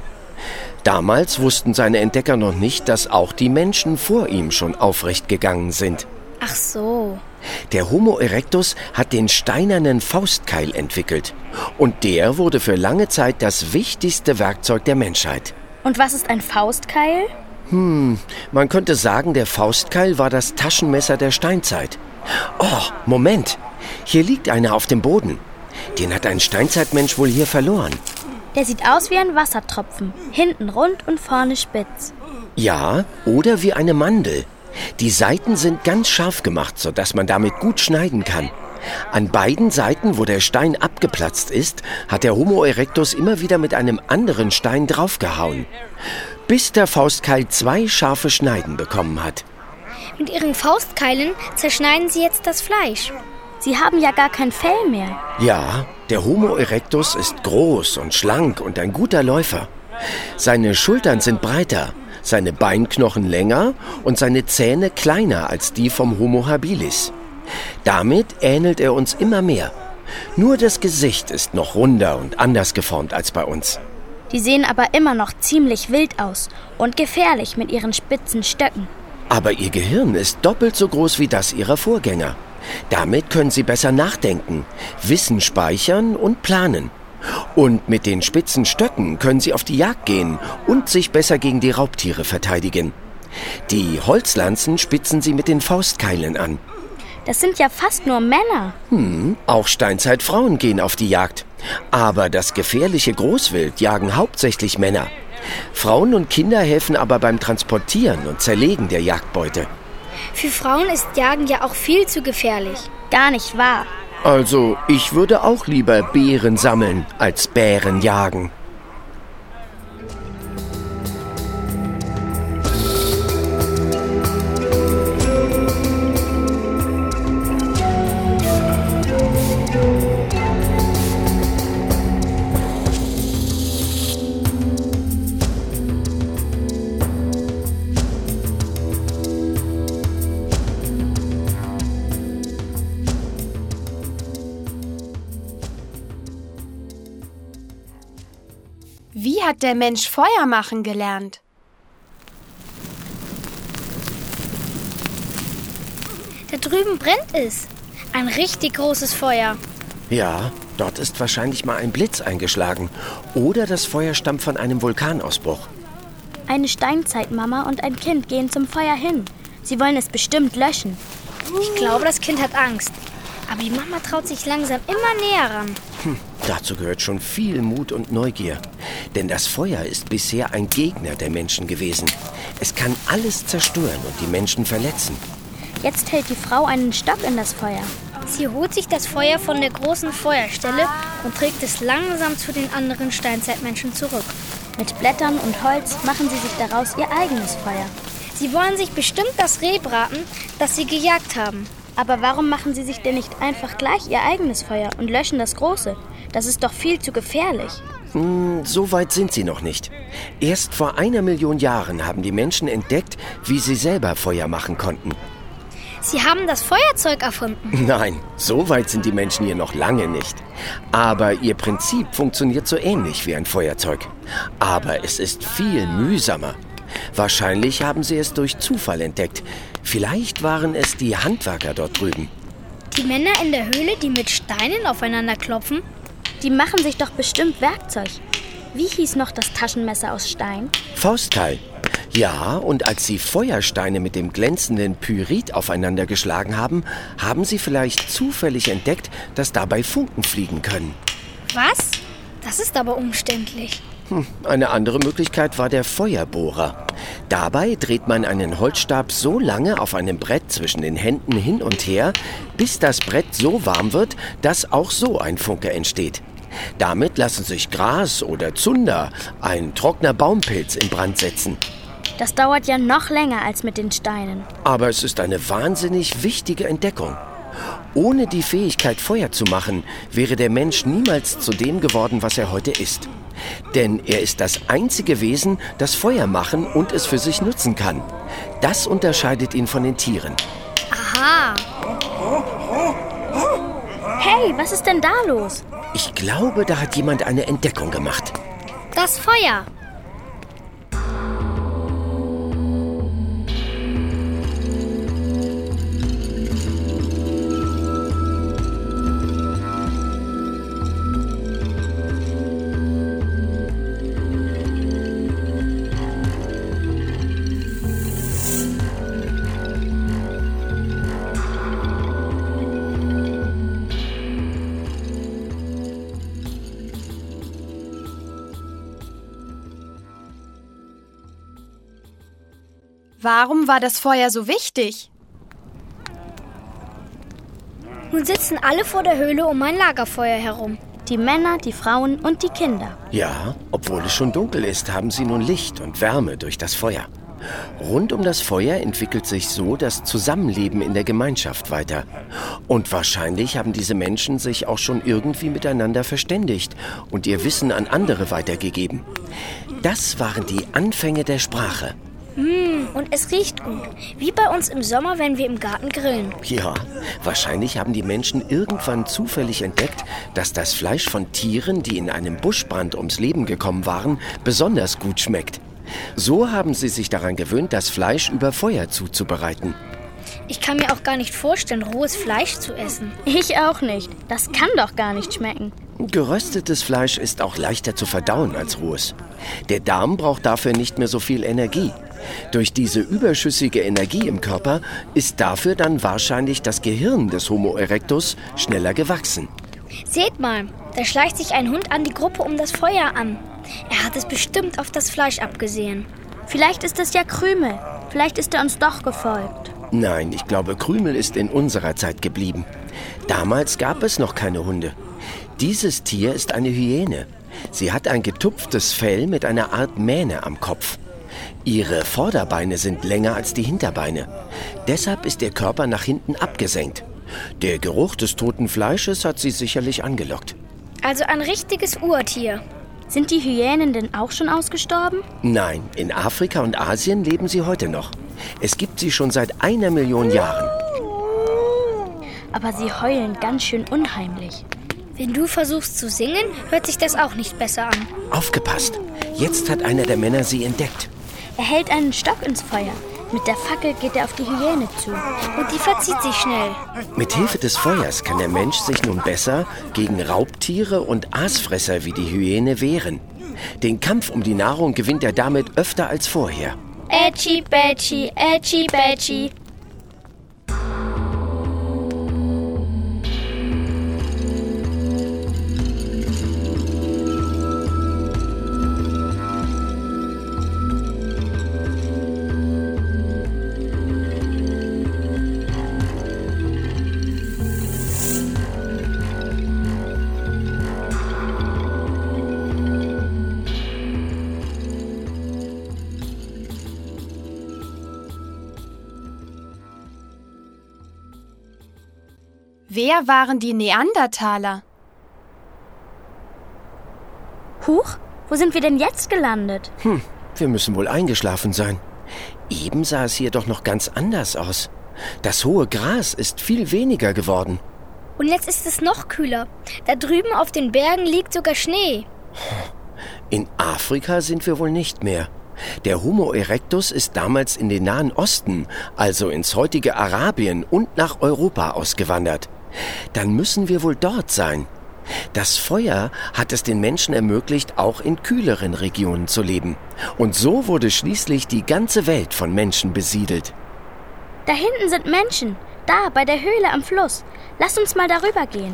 Damals wussten seine Entdecker noch nicht, dass auch die Menschen vor ihm schon aufrecht gegangen sind. Ach so. Der Homo erectus hat den steinernen Faustkeil entwickelt. Und der wurde für lange Zeit das wichtigste Werkzeug der Menschheit. Und was ist ein Faustkeil? Hm, man könnte sagen, der Faustkeil war das Taschenmesser der Steinzeit. Oh, Moment. Hier liegt einer auf dem Boden. Den hat ein Steinzeitmensch wohl hier verloren. Der sieht aus wie ein Wassertropfen. Hinten rund und vorne spitz. Ja, oder wie eine Mandel. Die Seiten sind ganz scharf gemacht, sodass man damit gut schneiden kann. An beiden Seiten, wo der Stein abgeplatzt ist, hat der Homo erectus immer wieder mit einem anderen Stein draufgehauen, bis der Faustkeil zwei scharfe Schneiden bekommen hat. Mit ihren Faustkeilen zerschneiden sie jetzt das Fleisch. Sie haben ja gar kein Fell mehr. Ja, der Homo erectus ist groß und schlank und ein guter Läufer. Seine Schultern sind breiter, seine Beinknochen länger und seine Zähne kleiner als die vom Homo habilis. Damit ähnelt er uns immer mehr. Nur das Gesicht ist noch runder und anders geformt als bei uns. Die sehen aber immer noch ziemlich wild aus und gefährlich mit ihren spitzen Stöcken. Aber ihr Gehirn ist doppelt so groß wie das ihrer Vorgänger. Damit können sie besser nachdenken, Wissen speichern und planen. Und mit den spitzen Stöcken können sie auf die Jagd gehen und sich besser gegen die Raubtiere verteidigen. Die Holzlanzen spitzen sie mit den Faustkeilen an. Das sind ja fast nur Männer. Hm, auch Steinzeitfrauen gehen auf die Jagd. Aber das gefährliche Großwild jagen hauptsächlich Männer. Frauen und Kinder helfen aber beim Transportieren und Zerlegen der Jagdbeute. Für Frauen ist Jagen ja auch viel zu gefährlich. Gar nicht wahr. Also, ich würde auch lieber Beeren sammeln, als Bären jagen. Wie hat der Mensch Feuer machen gelernt? Da drüben brennt es. Ein richtig großes Feuer. Ja, dort ist wahrscheinlich mal ein Blitz eingeschlagen. Oder das Feuer stammt von einem Vulkanausbruch. Eine Steinzeitmama und ein Kind gehen zum Feuer hin. Sie wollen es bestimmt löschen. Ich glaube, das Kind hat Angst. Aber die Mama traut sich langsam immer näher ran. Hm, dazu gehört schon viel Mut und Neugier. Denn das Feuer ist bisher ein Gegner der Menschen gewesen. Es kann alles zerstören und die Menschen verletzen. Jetzt hält die Frau einen Stock in das Feuer. Sie holt sich das Feuer von der großen Feuerstelle und trägt es langsam zu den anderen Steinzeitmenschen zurück. Mit Blättern und Holz machen sie sich daraus ihr eigenes Feuer. Sie wollen sich bestimmt das Reh braten, das sie gejagt haben. Aber warum machen sie sich denn nicht einfach gleich ihr eigenes Feuer und löschen das große? Das ist doch viel zu gefährlich. Hm, so weit sind sie noch nicht. Erst vor einer Million Jahren haben die Menschen entdeckt, wie sie selber Feuer machen konnten. Sie haben das Feuerzeug erfunden. Nein, so weit sind die Menschen hier noch lange nicht. Aber ihr Prinzip funktioniert so ähnlich wie ein Feuerzeug. Aber es ist viel mühsamer. Wahrscheinlich haben sie es durch Zufall entdeckt. Vielleicht waren es die Handwerker dort drüben. Die Männer in der Höhle, die mit Steinen aufeinander klopfen? Die machen sich doch bestimmt Werkzeug. Wie hieß noch das Taschenmesser aus Stein? Faustkeil. Ja, und als sie Feuersteine mit dem glänzenden Pyrit aufeinander geschlagen haben, haben sie vielleicht zufällig entdeckt, dass dabei Funken fliegen können. Was? Das ist aber umständlich. Hm, eine andere Möglichkeit war der Feuerbohrer. Dabei dreht man einen Holzstab so lange auf einem Brett zwischen den Händen hin und her, bis das Brett so warm wird, dass auch so ein Funke entsteht. Damit lassen sich Gras oder Zunder, ein trockener Baumpilz, in Brand setzen. Das dauert ja noch länger als mit den Steinen. Aber es ist eine wahnsinnig wichtige Entdeckung. Ohne die Fähigkeit, Feuer zu machen, wäre der Mensch niemals zu dem geworden, was er heute ist. Denn er ist das einzige Wesen, das Feuer machen und es für sich nutzen kann. Das unterscheidet ihn von den Tieren. Aha. Hey, was ist denn da los? Ich glaube, da hat jemand eine Entdeckung gemacht. Das Feuer. Warum war das Feuer so wichtig? Nun sitzen alle vor der Höhle um ein Lagerfeuer herum. Die Männer, die Frauen und die Kinder. Ja, obwohl es schon dunkel ist, haben sie nun Licht und Wärme durch das Feuer. Rund um das Feuer entwickelt sich so das Zusammenleben in der Gemeinschaft weiter. Und wahrscheinlich haben diese Menschen sich auch schon irgendwie miteinander verständigt und ihr Wissen an andere weitergegeben. Das waren die Anfänge der Sprache. Mmh, und es riecht gut. Wie bei uns im Sommer, wenn wir im Garten grillen. Ja, wahrscheinlich haben die Menschen irgendwann zufällig entdeckt, dass das Fleisch von Tieren, die in einem Buschbrand ums Leben gekommen waren, besonders gut schmeckt. So haben sie sich daran gewöhnt, das Fleisch über Feuer zuzubereiten. Ich kann mir auch gar nicht vorstellen, rohes Fleisch zu essen. Ich auch nicht. Das kann doch gar nicht schmecken. Geröstetes Fleisch ist auch leichter zu verdauen als rohes. Der Darm braucht dafür nicht mehr so viel Energie. Durch diese überschüssige Energie im Körper ist dafür dann wahrscheinlich das Gehirn des Homo erectus schneller gewachsen. Seht mal, da schleicht sich ein Hund an die Gruppe um das Feuer an. Er hat es bestimmt auf das Fleisch abgesehen. Vielleicht ist es ja Krümel. Vielleicht ist er uns doch gefolgt. Nein, ich glaube, Krümel ist in unserer Zeit geblieben. Damals gab es noch keine Hunde. Dieses Tier ist eine Hyäne. Sie hat ein getupftes Fell mit einer Art Mähne am Kopf. Ihre Vorderbeine sind länger als die Hinterbeine. Deshalb ist ihr Körper nach hinten abgesenkt. Der Geruch des toten Fleisches hat sie sicherlich angelockt. Also ein richtiges Urtier. Sind die Hyänen denn auch schon ausgestorben? Nein, in Afrika und Asien leben sie heute noch. Es gibt sie schon seit einer Million Jahren. Aber sie heulen ganz schön unheimlich. Wenn du versuchst zu singen, hört sich das auch nicht besser an. Aufgepasst! Jetzt hat einer der Männer sie entdeckt. Er hält einen Stock ins Feuer. Mit der Fackel geht er auf die Hyäne zu. Und die verzieht sich schnell. Mit Hilfe des Feuers kann der Mensch sich nun besser gegen Raubtiere und Aasfresser wie die Hyäne wehren. Den Kampf um die Nahrung gewinnt er damit öfter als vorher. Ätschi, Bätschi, Ätschi, Bätschi. Wer waren die Neandertaler? Huch, wo sind wir denn jetzt gelandet? Hm, wir müssen wohl eingeschlafen sein. Eben sah es hier doch noch ganz anders aus. Das hohe Gras ist viel weniger geworden. Und jetzt ist es noch kühler. Da drüben auf den Bergen liegt sogar Schnee. In Afrika sind wir wohl nicht mehr. Der Homo erectus ist damals in den Nahen Osten, also ins heutige Arabien und nach Europa ausgewandert. Dann müssen wir wohl dort sein. Das Feuer hat es den Menschen ermöglicht, auch in kühleren Regionen zu leben. Und so wurde schließlich die ganze Welt von Menschen besiedelt. Da hinten sind Menschen. Da, bei der Höhle am Fluss. Lass uns mal darüber gehen.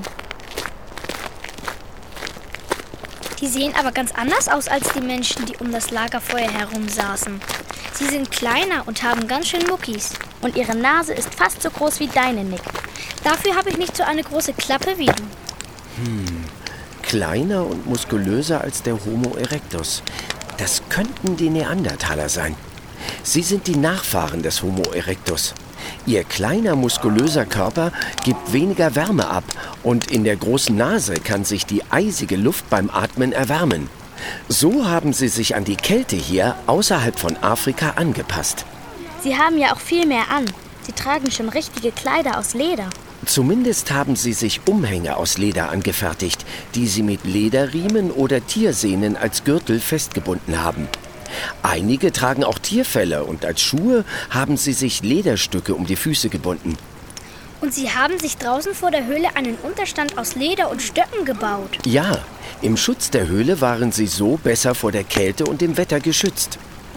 Die sehen aber ganz anders aus als die Menschen, die um das Lagerfeuer herum saßen. Sie sind kleiner und haben ganz schön Muckis. Und ihre Nase ist fast so groß wie deine, Nick. Dafür habe ich nicht so eine große Klappe wie du. Hm, kleiner und muskulöser als der Homo erectus. Das könnten die Neandertaler sein. Sie sind die Nachfahren des Homo erectus. Ihr kleiner, muskulöser Körper gibt weniger Wärme ab und in der großen Nase kann sich die eisige Luft beim Atmen erwärmen. So haben sie sich an die Kälte hier außerhalb von Afrika angepasst. Sie haben ja auch viel mehr an. Sie tragen schon richtige Kleider aus Leder. Zumindest haben sie sich Umhänge aus Leder angefertigt, die sie mit Lederriemen oder Tiersehnen als Gürtel festgebunden haben. Einige tragen auch Tierfelle und als Schuhe haben sie sich Lederstücke um die Füße gebunden. Und sie haben sich draußen vor der Höhle einen Unterstand aus Leder und Stöcken gebaut. Ja, im Schutz der Höhle waren sie so besser vor der Kälte und dem Wetter geschützt.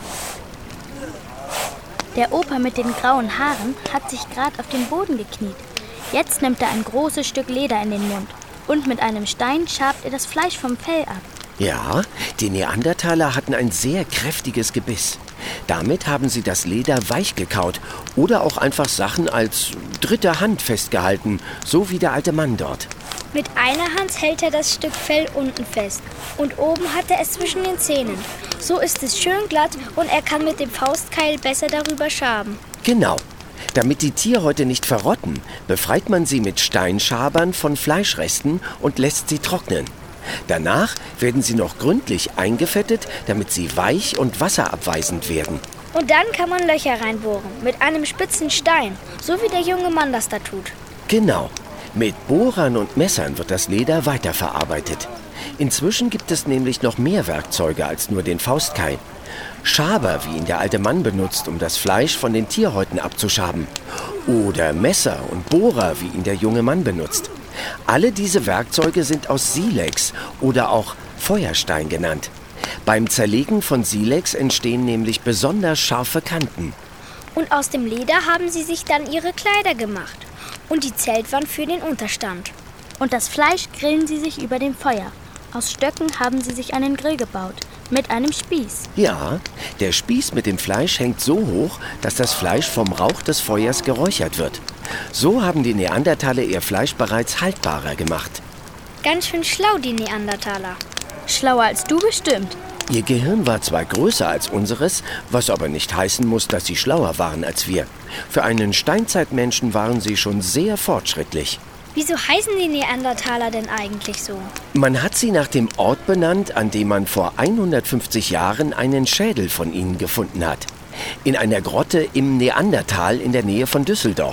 Der Opa mit den grauen Haaren hat sich gerade auf den Boden gekniet. Jetzt nimmt er ein großes Stück Leder in den Mund und mit einem Stein schabt er das Fleisch vom Fell ab. Ja, die Neandertaler hatten ein sehr kräftiges Gebiss. Damit haben sie das Leder weich gekaut oder auch einfach Sachen als dritte Hand festgehalten, so wie der alte Mann dort. Mit einer Hand hält er das Stück Fell unten fest und oben hat er es zwischen den Zähnen. So ist es schön glatt und er kann mit dem Faustkeil besser darüber schaben. Genau. Damit die Tierhäute nicht verrotten, befreit man sie mit Steinschabern von Fleischresten und lässt sie trocknen. Danach werden sie noch gründlich eingefettet, damit sie weich und wasserabweisend werden. Und dann kann man Löcher reinbohren, mit einem spitzen Stein, so wie der junge Mann das da tut. Genau. Mit Bohrern und Messern wird das Leder weiterverarbeitet. Inzwischen gibt es nämlich noch mehr Werkzeuge als nur den Faustkeil. Schaber, wie ihn der alte Mann benutzt, um das Fleisch von den Tierhäuten abzuschaben. Oder Messer und Bohrer, wie ihn der junge Mann benutzt. Alle diese Werkzeuge sind aus Silex oder auch Feuerstein genannt. Beim Zerlegen von Silex entstehen nämlich besonders scharfe Kanten. Und aus dem Leder haben sie sich dann ihre Kleider gemacht. Und die Zeltwand für den Unterstand. Und das Fleisch grillen sie sich über dem Feuer. Aus Stöcken haben sie sich einen Grill gebaut. Mit einem Spieß. Ja, der Spieß mit dem Fleisch hängt so hoch, dass das Fleisch vom Rauch des Feuers geräuchert wird. So haben die Neandertaler ihr Fleisch bereits haltbarer gemacht. Ganz schön schlau, die Neandertaler. Schlauer als du bestimmt. Ihr Gehirn war zwar größer als unseres, was aber nicht heißen muss, dass sie schlauer waren als wir. Für einen Steinzeitmenschen waren sie schon sehr fortschrittlich. Wieso heißen die Neandertaler denn eigentlich so? Man hat sie nach dem Ort benannt, an dem man vor hundertfünfzig Jahren einen Schädel von ihnen gefunden hat. In einer Grotte im Neandertal in der Nähe von Düsseldorf.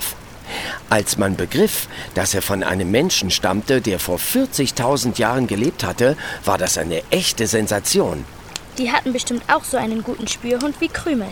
Als man begriff, dass er von einem Menschen stammte, der vor vierzigtausend Jahren gelebt hatte, war das eine echte Sensation. Die hatten bestimmt auch so einen guten Spürhund wie Krümel.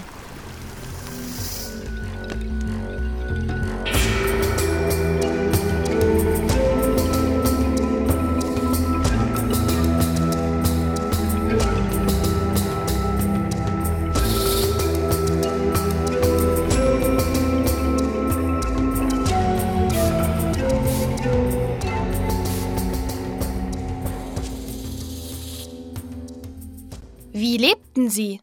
Wie lebten sie?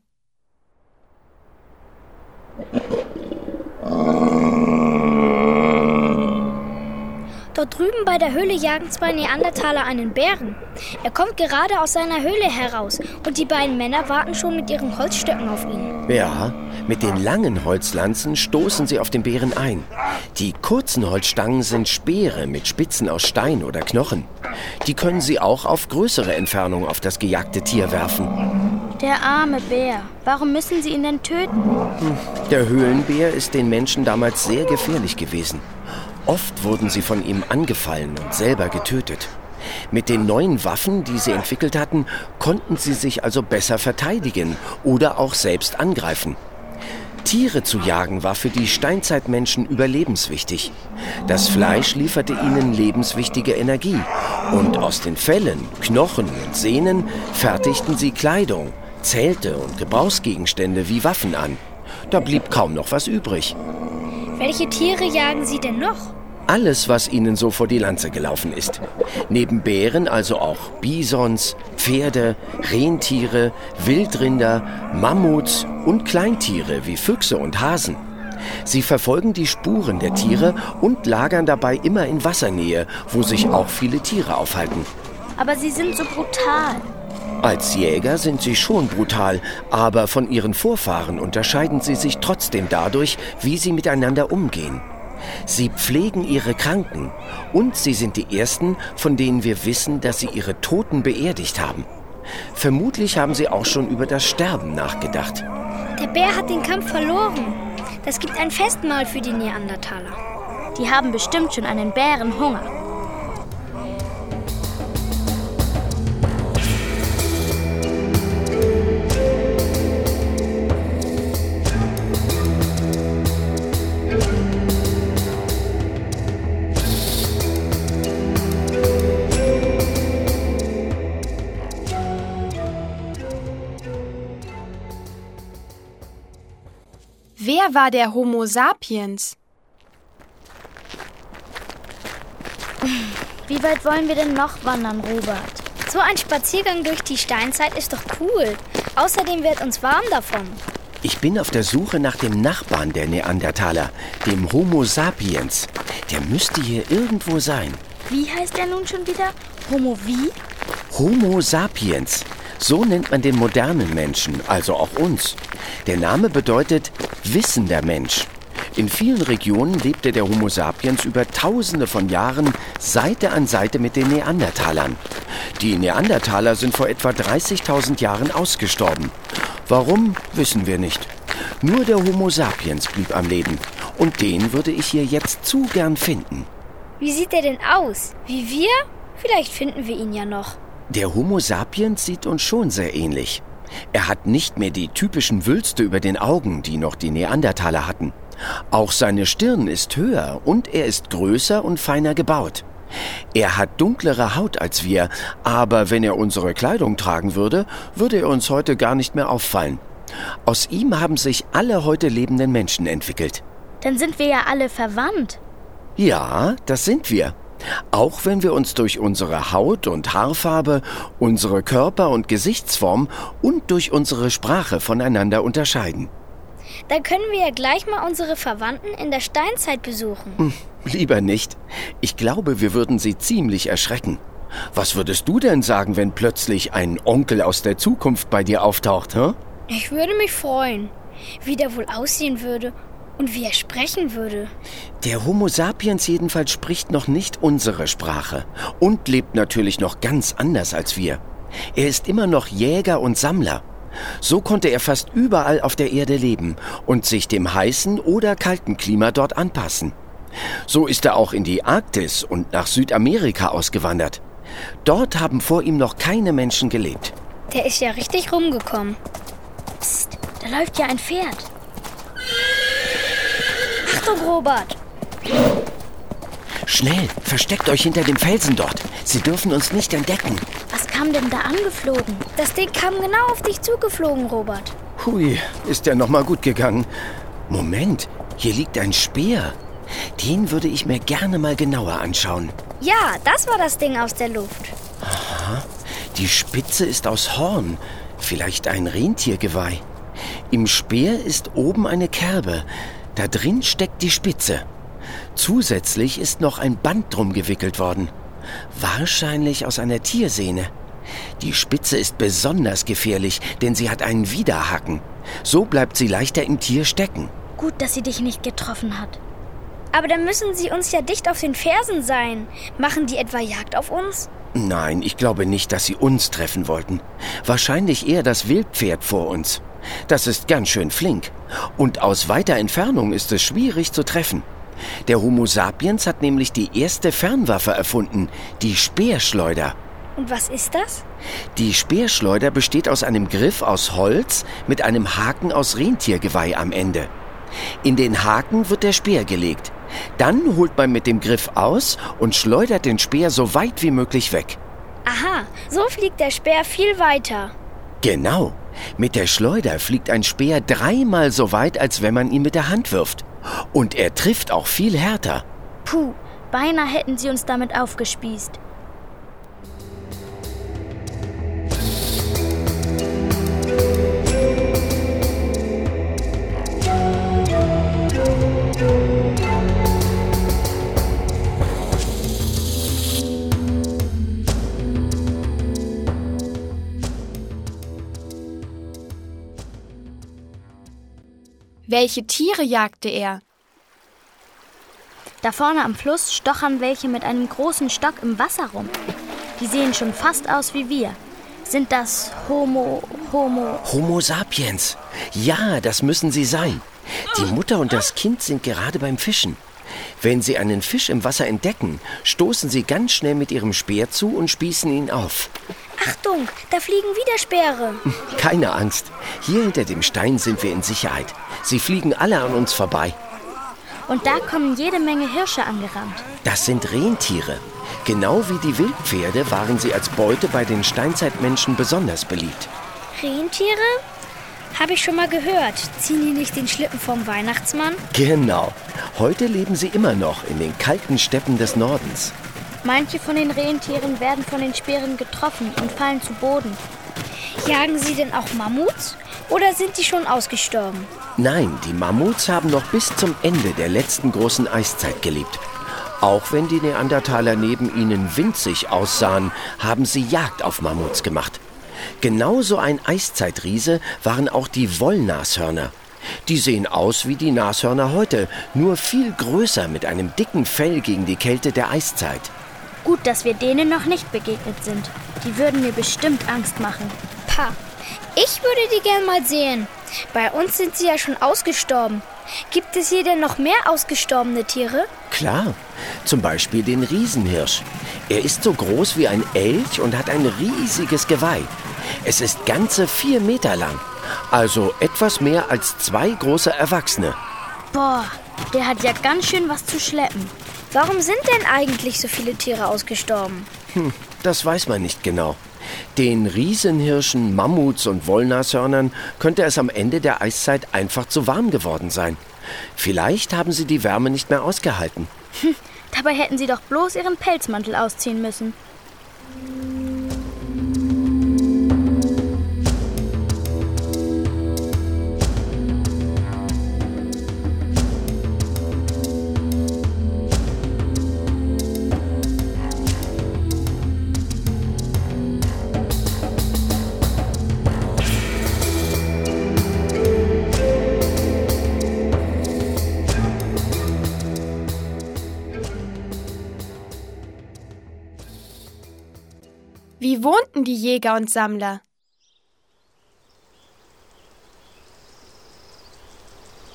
Dort drüben bei der Höhle jagen zwei Neandertaler einen Bären. Er kommt gerade aus seiner Höhle heraus und die beiden Männer warten schon mit ihren Holzstöcken auf ihn. Ja, mit den langen Holzlanzen stoßen sie auf den Bären ein. Die kurzen Holzstangen sind Speere mit Spitzen aus Stein oder Knochen. Die können sie auch auf größere Entfernung auf das gejagte Tier werfen. Der arme Bär. Warum müssen sie ihn denn töten? Der Höhlenbär ist den Menschen damals sehr gefährlich gewesen. Oft wurden sie von ihm angefallen und selber getötet. Mit den neuen Waffen, die sie entwickelt hatten, konnten sie sich also besser verteidigen oder auch selbst angreifen. Tiere zu jagen war für die Steinzeitmenschen überlebenswichtig. Das Fleisch lieferte ihnen lebenswichtige Energie. Und aus den Fellen, Knochen und Sehnen fertigten sie Kleidung, Zelte und Gebrauchsgegenstände wie Waffen an. Da blieb kaum noch was übrig. Welche Tiere jagen Sie denn noch? Alles, was ihnen so vor die Lanze gelaufen ist. Neben Bären also auch Bisons, Pferde, Rentiere, Wildrinder, Mammuts und Kleintiere wie Füchse und Hasen. Sie verfolgen die Spuren der Tiere und lagern dabei immer in Wassernähe, wo sich auch viele Tiere aufhalten. Aber sie sind so brutal. Als Jäger sind sie schon brutal, aber von ihren Vorfahren unterscheiden sie sich trotzdem dadurch, wie sie miteinander umgehen. Sie pflegen ihre Kranken und sie sind die Ersten, von denen wir wissen, dass sie ihre Toten beerdigt haben. Vermutlich haben sie auch schon über das Sterben nachgedacht. Der Bär hat den Kampf verloren. Das gibt ein Festmahl für die Neandertaler. Die haben bestimmt schon einen Bärenhunger. Wer war der Homo sapiens? Wie weit wollen wir denn noch wandern, Robert? So ein Spaziergang durch die Steinzeit ist doch cool. Außerdem wird uns warm davon. Ich bin auf der Suche nach dem Nachbarn der Neandertaler, dem Homo sapiens. Der müsste hier irgendwo sein. Wie heißt er nun schon wieder? Homo wie? Homo sapiens. So nennt man den modernen Menschen, also auch uns. Der Name bedeutet wissender Mensch. In vielen Regionen lebte der Homo sapiens über Tausende von Jahren Seite an Seite mit den Neandertalern. Die Neandertaler sind vor etwa dreißigtausend Jahren ausgestorben. Warum, wissen wir nicht. Nur der Homo sapiens blieb am Leben. Und den würde ich hier jetzt zu gern finden. Wie sieht er denn aus? Wie wir? Vielleicht finden wir ihn ja noch. Der Homo sapiens sieht uns schon sehr ähnlich. Er hat nicht mehr die typischen Wülste über den Augen, die noch die Neandertaler hatten. Auch seine Stirn ist höher und er ist größer und feiner gebaut. Er hat dunklere Haut als wir, aber wenn er unsere Kleidung tragen würde, würde er uns heute gar nicht mehr auffallen. Aus ihm haben sich alle heute lebenden Menschen entwickelt. Dann sind wir ja alle verwandt. Ja, das sind wir. Auch wenn wir uns durch unsere Haut und Haarfarbe, unsere Körper- und Gesichtsform und durch unsere Sprache voneinander unterscheiden. Dann können wir ja gleich mal unsere Verwandten in der Steinzeit besuchen. Hm, lieber nicht. Ich glaube, wir würden sie ziemlich erschrecken. Was würdest du denn sagen, wenn plötzlich ein Onkel aus der Zukunft bei dir auftaucht, hä? Ich würde mich freuen, wie der wohl aussehen würde und wie er sprechen würde. Der Homo sapiens jedenfalls spricht noch nicht unsere Sprache und lebt natürlich noch ganz anders als wir. Er ist immer noch Jäger und Sammler. So konnte er fast überall auf der Erde leben und sich dem heißen oder kalten Klima dort anpassen. So ist er auch in die Arktis und nach Südamerika ausgewandert. Dort haben vor ihm noch keine Menschen gelebt. Der ist ja richtig rumgekommen. Psst, da läuft ja ein Pferd. Achtung, Robert! Schnell, versteckt euch hinter dem Felsen dort. Sie dürfen uns nicht entdecken. Was kam denn da angeflogen? Das Ding kam genau auf dich zugeflogen, Robert. Hui, ist der noch mal gut gegangen. Moment, hier liegt ein Speer. Den würde ich mir gerne mal genauer anschauen. Ja, das war das Ding aus der Luft. Aha, die Spitze ist aus Horn. Vielleicht ein Rentiergeweih. Im Speer ist oben eine Kerbe. Da drin steckt die Spitze. Zusätzlich ist noch ein Band drum gewickelt worden. Wahrscheinlich aus einer Tiersehne. Die Spitze ist besonders gefährlich, denn sie hat einen Widerhaken. So bleibt sie leichter im Tier stecken. Gut, dass sie dich nicht getroffen hat. Aber dann müssen sie uns ja dicht auf den Fersen sein. Machen die etwa Jagd auf uns? Nein, ich glaube nicht, dass sie uns treffen wollten. Wahrscheinlich eher das Wildpferd vor uns. Das ist ganz schön flink. Und aus weiter Entfernung ist es schwierig zu treffen. Der Homo sapiens hat nämlich die erste Fernwaffe erfunden, die Speerschleuder. Und was ist das? Die Speerschleuder besteht aus einem Griff aus Holz mit einem Haken aus Rentiergeweih am Ende. In den Haken wird der Speer gelegt. Dann holt man mit dem Griff aus und schleudert den Speer so weit wie möglich weg. Aha, so fliegt der Speer viel weiter. Genau. Mit der Schleuder fliegt ein Speer dreimal so weit, als wenn man ihn mit der Hand wirft. Und er trifft auch viel härter. Puh, beinahe hätten sie uns damit aufgespießt. Welche Tiere jagte er? Da vorne am Fluss stochern welche mit einem großen Stock im Wasser rum. Die sehen schon fast aus wie wir. Sind das Homo... Homo... Homo sapiens. Ja, das müssen sie sein. Die Mutter und das Kind sind gerade beim Fischen. Wenn sie einen Fisch im Wasser entdecken, stoßen sie ganz schnell mit ihrem Speer zu und spießen ihn auf. Achtung, da fliegen wieder Speere. Keine Angst. Hier hinter dem Stein sind wir in Sicherheit. Sie fliegen alle an uns vorbei. Und da kommen jede Menge Hirsche angerannt. Das sind Rentiere. Genau wie die Wildpferde waren sie als Beute bei den Steinzeitmenschen besonders beliebt. Rentiere? Habe ich schon mal gehört. Ziehen die nicht den Schlitten vom Weihnachtsmann? Genau. Heute leben sie immer noch in den kalten Steppen des Nordens. Manche von den Rentieren werden von den Speeren getroffen und fallen zu Boden. Jagen sie denn auch Mammuts? Oder sind die schon ausgestorben? Nein, die Mammuts haben noch bis zum Ende der letzten großen Eiszeit gelebt. Auch wenn die Neandertaler neben ihnen winzig aussahen, haben sie Jagd auf Mammuts gemacht. Genauso ein Eiszeitriese waren auch die Wollnashörner. Die sehen aus wie die Nashörner heute, nur viel größer mit einem dicken Fell gegen die Kälte der Eiszeit. Gut, dass wir denen noch nicht begegnet sind. Die würden mir bestimmt Angst machen. Pah, ich würde die gern mal sehen. Bei uns sind sie ja schon ausgestorben. Gibt es hier denn noch mehr ausgestorbene Tiere? Klar, zum Beispiel den Riesenhirsch. Er ist so groß wie ein Elch und hat ein riesiges Geweih. Es ist ganze vier Meter lang, also etwas mehr als zwei große Erwachsene. Boah, der hat ja ganz schön was zu schleppen. Warum sind denn eigentlich so viele Tiere ausgestorben? Hm, das weiß man nicht genau. Den Riesenhirschen, Mammuts und Wollnashörnern könnte es am Ende der Eiszeit einfach zu warm geworden sein. Vielleicht haben sie die Wärme nicht mehr ausgehalten. Hm, dabei hätten sie doch bloß ihren Pelzmantel ausziehen müssen. Wie wohnten die Jäger und Sammler?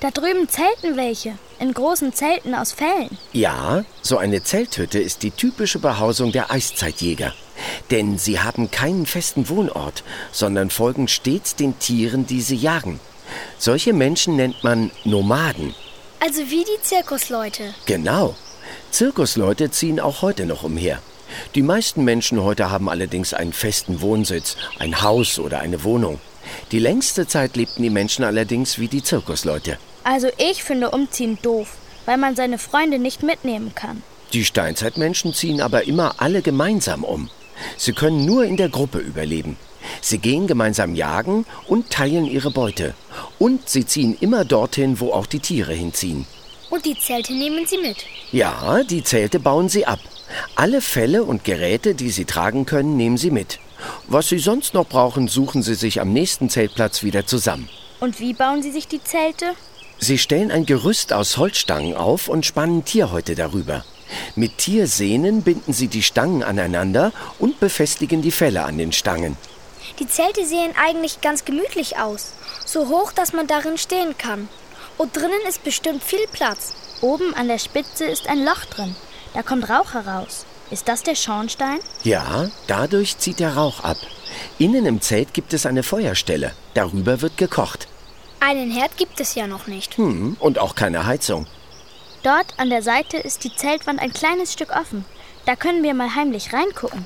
Da drüben zelten welche, in großen Zelten aus Fellen. Ja, so eine Zelthütte ist die typische Behausung der Eiszeitjäger. Denn sie haben keinen festen Wohnort, sondern folgen stets den Tieren, die sie jagen. Solche Menschen nennt man Nomaden. Also wie die Zirkusleute. Genau. Zirkusleute ziehen auch heute noch umher. Die meisten Menschen heute haben allerdings einen festen Wohnsitz, ein Haus oder eine Wohnung. Die längste Zeit lebten die Menschen allerdings wie die Zirkusleute. Also ich finde Umziehen doof, weil man seine Freunde nicht mitnehmen kann. Die Steinzeitmenschen ziehen aber immer alle gemeinsam um. Sie können nur in der Gruppe überleben. Sie gehen gemeinsam jagen und teilen ihre Beute. Und sie ziehen immer dorthin, wo auch die Tiere hinziehen. Und die Zelte nehmen sie mit. Ja, die Zelte bauen sie ab. Alle Felle und Geräte, die sie tragen können, nehmen sie mit. Was sie sonst noch brauchen, suchen sie sich am nächsten Zeltplatz wieder zusammen. Und wie bauen sie sich die Zelte? Sie stellen ein Gerüst aus Holzstangen auf und spannen Tierhäute darüber. Mit Tiersehnen binden sie die Stangen aneinander und befestigen die Felle an den Stangen. Die Zelte sehen eigentlich ganz gemütlich aus. So hoch, dass man darin stehen kann. Und drinnen ist bestimmt viel Platz. Oben an der Spitze ist ein Loch drin. Da kommt Rauch heraus. Ist das der Schornstein? Ja, dadurch zieht der Rauch ab. Innen im Zelt gibt es eine Feuerstelle. Darüber wird gekocht. Einen Herd gibt es ja noch nicht. Hm, und auch keine Heizung. Dort an der Seite ist die Zeltwand ein kleines Stück offen. Da können wir mal heimlich reingucken.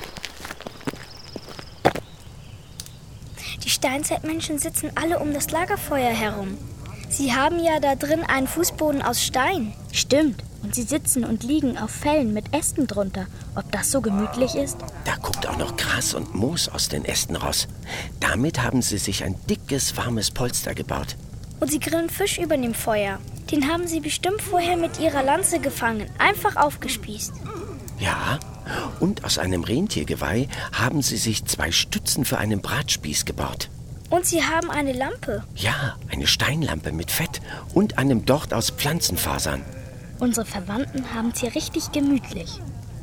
Die Steinzeitmenschen sitzen alle um das Lagerfeuer herum. Sie haben ja da drin einen Fußboden aus Stein. Stimmt. Und sie sitzen und liegen auf Fellen mit Ästen drunter. Ob das so gemütlich ist? Da guckt auch noch Gras und Moos aus den Ästen raus. Damit haben sie sich ein dickes, warmes Polster gebaut. Und sie grillen Fisch über dem Feuer. Den haben sie bestimmt vorher mit ihrer Lanze gefangen, einfach aufgespießt. Ja, und aus einem Rentiergeweih haben sie sich zwei Stützen für einen Bratspieß gebaut. Und sie haben eine Lampe. Ja, eine Steinlampe mit Fett und einem Docht aus Pflanzenfasern. Unsere Verwandten haben es hier richtig gemütlich.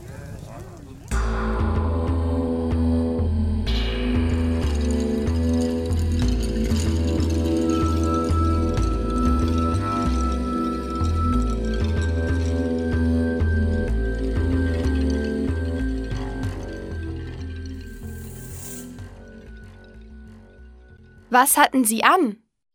Was hatten Sie an?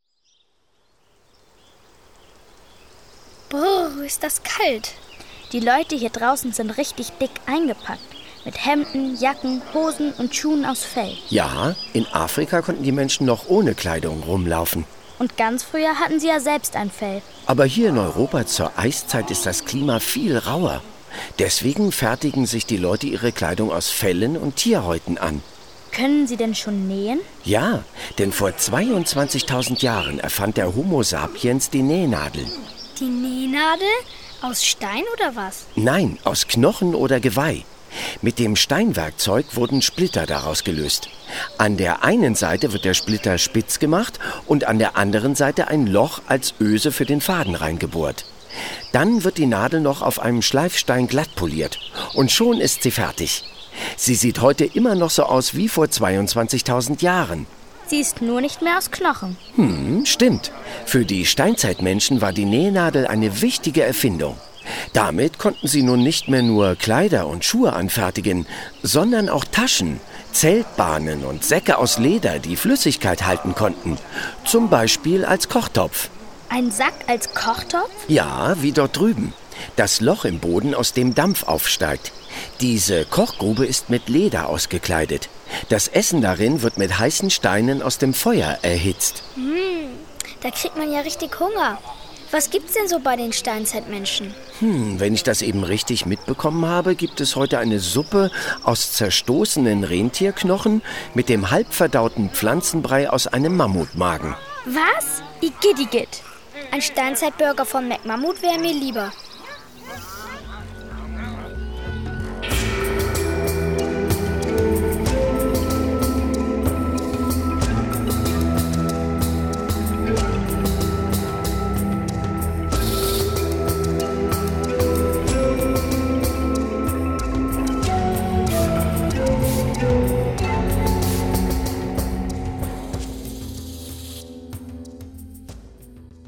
Brrr, ist das kalt. Die Leute hier draußen sind richtig dick eingepackt. Mit Hemden, Jacken, Hosen und Schuhen aus Fell. Ja, in Afrika konnten die Menschen noch ohne Kleidung rumlaufen. Und ganz früher hatten sie ja selbst ein Fell. Aber hier in Europa zur Eiszeit ist das Klima viel rauer. Deswegen fertigen sich die Leute ihre Kleidung aus Fellen und Tierhäuten an. Können sie denn schon nähen? Ja, denn vor zweiundzwanzigtausend Jahren erfand der Homo sapiens die Nähnadel. Die Nähnadel? Aus Stein oder was? Nein, aus Knochen oder Geweih. Mit dem Steinwerkzeug wurden Splitter daraus gelöst. An der einen Seite wird der Splitter spitz gemacht und an der anderen Seite ein Loch als Öse für den Faden reingebohrt. Dann wird die Nadel noch auf einem Schleifstein glatt poliert und schon ist sie fertig. Sie sieht heute immer noch so aus wie vor zweiundzwanzigtausend Jahren. Sie ist nur nicht mehr aus Knochen. Hm, stimmt. Für die Steinzeitmenschen war die Nähnadel eine wichtige Erfindung. Damit konnten sie nun nicht mehr nur Kleider und Schuhe anfertigen, sondern auch Taschen, Zeltbahnen und Säcke aus Leder, die Flüssigkeit halten konnten. Zum Beispiel als Kochtopf. Ein Sack als Kochtopf? Ja, wie dort drüben. Das Loch im Boden, aus dem Dampf aufsteigt. Diese Kochgrube ist mit Leder ausgekleidet. Das Essen darin wird mit heißen Steinen aus dem Feuer erhitzt. Hm, da kriegt man ja richtig Hunger. Was gibt's denn so bei den Steinzeitmenschen? Hm, wenn ich das eben richtig mitbekommen habe, gibt es heute eine Suppe aus zerstoßenen Rentierknochen mit dem halbverdauten Pflanzenbrei aus einem Mammutmagen. Was? Igidigit. Ein Steinzeitburger von McMammut wäre mir lieber.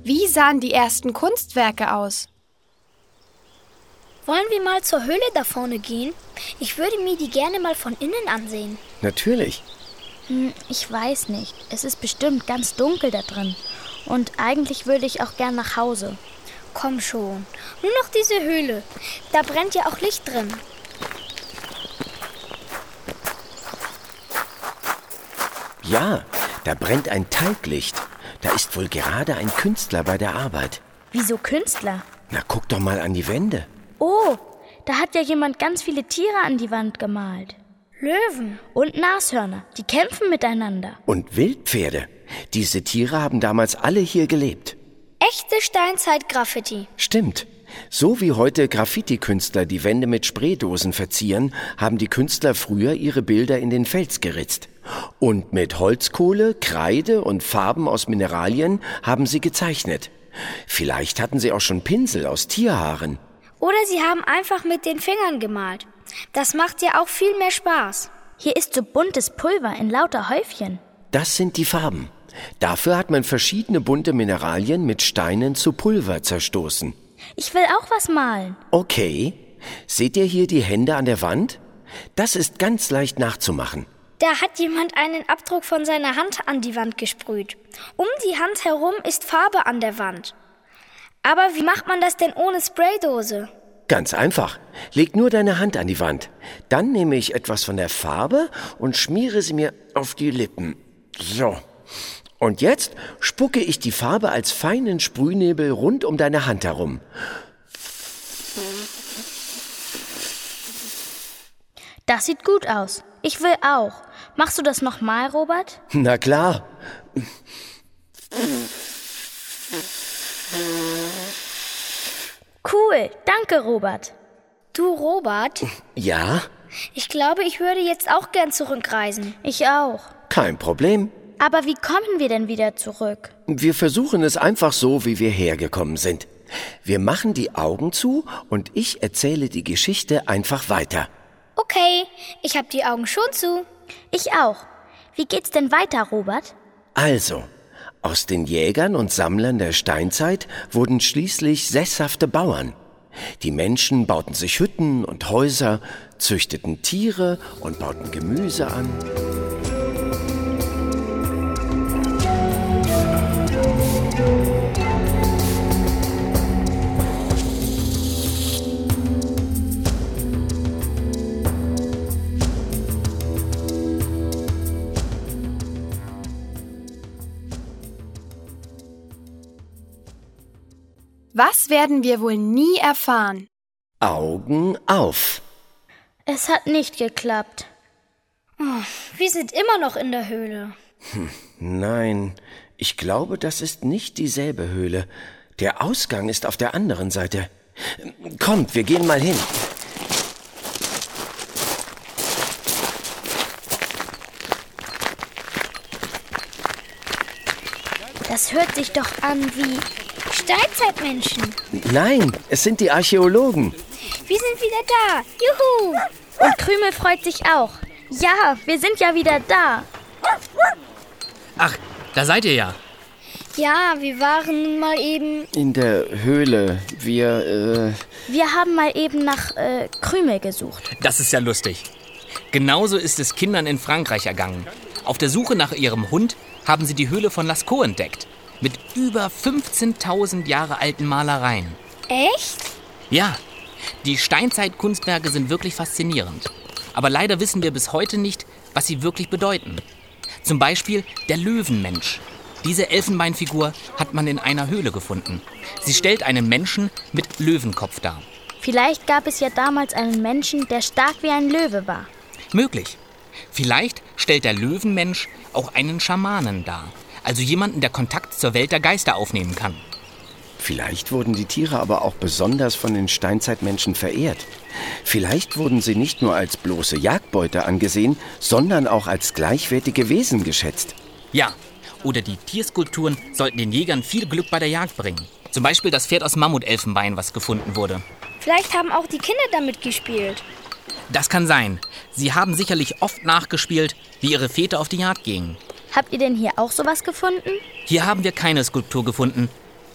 Wie sahen die ersten Kunstwerke aus? Wollen wir mal zur Höhle da vorne gehen? Ich würde mir die gerne mal von innen ansehen. Natürlich. Hm, ich weiß nicht. Es ist bestimmt ganz dunkel da drin. Und eigentlich würde ich auch gern nach Hause. Komm schon. Nur noch diese Höhle. Da brennt ja auch Licht drin. Ja, da brennt ein Talglicht. Da ist wohl gerade ein Künstler bei der Arbeit. Wieso Künstler? Na, guck doch mal an die Wände. Oh, da hat ja jemand ganz viele Tiere an die Wand gemalt. Löwen. Und Nashörner, die kämpfen miteinander. Und Wildpferde. Diese Tiere haben damals alle hier gelebt. Echte Steinzeit-Graffiti. Stimmt. So wie heute Graffiti-Künstler die Wände mit Spraydosen verzieren, haben die Künstler früher ihre Bilder in den Fels geritzt. Und mit Holzkohle, Kreide und Farben aus Mineralien haben sie gezeichnet. Vielleicht hatten sie auch schon Pinsel aus Tierhaaren. Oder sie haben einfach mit den Fingern gemalt. Das macht ja auch viel mehr Spaß. Hier ist so buntes Pulver in lauter Häufchen. Das sind die Farben. Dafür hat man verschiedene bunte Mineralien mit Steinen zu Pulver zerstoßen. Ich will auch was malen. Okay. Seht ihr hier die Hände an der Wand? Das ist ganz leicht nachzumachen. Da hat jemand einen Abdruck von seiner Hand an die Wand gesprüht. Um die Hand herum ist Farbe an der Wand. Aber wie macht man das denn ohne Spraydose? Ganz einfach. Leg nur deine Hand an die Wand. Dann nehme ich etwas von der Farbe und schmiere sie mir auf die Lippen. So. Und jetzt spucke ich die Farbe als feinen Sprühnebel rund um deine Hand herum. Das sieht gut aus. Ich will auch. Machst du das nochmal, Robert? Na klar. Cool, danke, Robert. Du, Robert? Ja? Ich glaube, ich würde jetzt auch gern zurückreisen. Ich auch. Kein Problem. Aber wie kommen wir denn wieder zurück? Wir versuchen es einfach so, wie wir hergekommen sind. Wir machen die Augen zu und ich erzähle die Geschichte einfach weiter. Okay, ich habe die Augen schon zu. Ich auch. Wie geht's denn weiter, Robert? Also, aus den Jägern und Sammlern der Steinzeit wurden schließlich sesshafte Bauern. Die Menschen bauten sich Hütten und Häuser, züchteten Tiere und bauten Gemüse an. Was werden wir wohl nie erfahren? Augen auf! Es hat nicht geklappt. Oh, wir sind immer noch in der Höhle. Hm, nein, ich glaube, das ist nicht dieselbe Höhle. Der Ausgang ist auf der anderen Seite. Kommt, wir gehen mal hin. Das hört sich doch an wie... Steinzeitmenschen. Nein, es sind die Archäologen. Wir sind wieder da. Juhu! Und Krümel freut sich auch. Ja, wir sind ja wieder da. Ach, da seid ihr ja. Ja, wir waren mal eben... In der Höhle. Wir, äh... Wir haben mal eben nach äh, Krümel gesucht. Das ist ja lustig. Genauso ist es Kindern in Frankreich ergangen. Auf der Suche nach ihrem Hund haben sie die Höhle von Lascaux entdeckt. Mit über fünfzehntausend Jahre alten Malereien. Echt? Ja, die Steinzeitkunstwerke sind wirklich faszinierend. Aber leider wissen wir bis heute nicht, was sie wirklich bedeuten. Zum Beispiel der Löwenmensch. Diese Elfenbeinfigur hat man in einer Höhle gefunden. Sie stellt einen Menschen mit Löwenkopf dar. Vielleicht gab es ja damals einen Menschen, der stark wie ein Löwe war. Möglich. Vielleicht stellt der Löwenmensch auch einen Schamanen dar. Also jemanden, der Kontakt zur Welt der Geister aufnehmen kann. Vielleicht wurden die Tiere aber auch besonders von den Steinzeitmenschen verehrt. Vielleicht wurden sie nicht nur als bloße Jagdbeute angesehen, sondern auch als gleichwertige Wesen geschätzt. Ja, oder die Tierskulpturen sollten den Jägern viel Glück bei der Jagd bringen. Zum Beispiel das Pferd aus Mammutelfenbein, was gefunden wurde. Vielleicht haben auch die Kinder damit gespielt. Das kann sein. Sie haben sicherlich oft nachgespielt, wie ihre Väter auf die Jagd gingen. Habt ihr denn hier auch sowas gefunden? Hier haben wir keine Skulptur gefunden.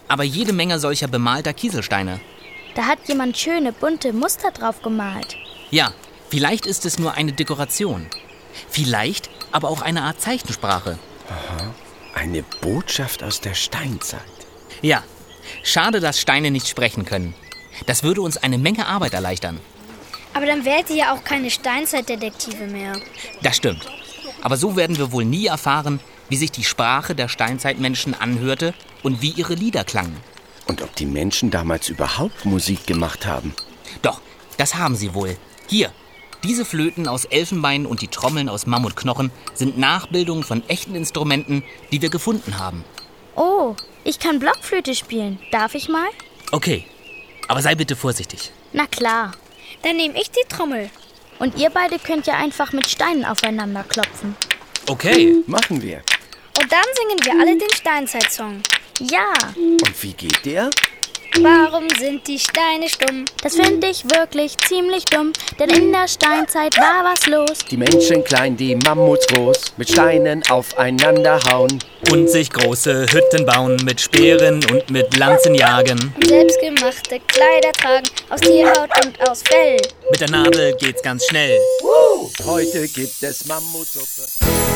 aber jede Menge solcher bemalter Kieselsteine. Da hat jemand schöne, bunte Muster drauf gemalt. Ja, vielleicht ist es nur eine Dekoration. Vielleicht aber auch eine Art Zeichensprache. Aha, eine Botschaft aus der Steinzeit. Ja, schade, dass Steine nicht sprechen können. Das würde uns eine Menge Arbeit erleichtern. Aber dann wärt ihr ja auch keine Steinzeitdetektive mehr. Das stimmt. Aber so werden wir wohl nie erfahren, wie sich die Sprache der Steinzeitmenschen anhörte und wie ihre Lieder klangen. Und ob die Menschen damals überhaupt Musik gemacht haben. Doch, das haben sie wohl. Hier, diese Flöten aus Elfenbein und die Trommeln aus Mammutknochen sind Nachbildungen von echten Instrumenten, die wir gefunden haben. Oh, ich kann Blockflöte spielen. Darf ich mal? Okay, aber sei bitte vorsichtig. Na klar. Dann nehme ich die Trommel. Und ihr beide könnt ja einfach mit Steinen aufeinander klopfen. Okay. Machen wir. Und dann singen wir alle den Steinzeitsong. Ja, Und wie geht der? Warum sind die Steine stumm? das finde ich wirklich ziemlich dumm. Denn in der Steinzeit war was los. Die Menschen klein, die Mammuts groß, mit Steinen aufeinander hauen. Und sich große Hütten bauen, mit Speeren und mit Lanzen jagen. Und selbstgemachte Kleider tragen, aus Tierhaut und aus Fell. Mit der Nadel geht's ganz schnell. Heute gibt es Mammutsuppe.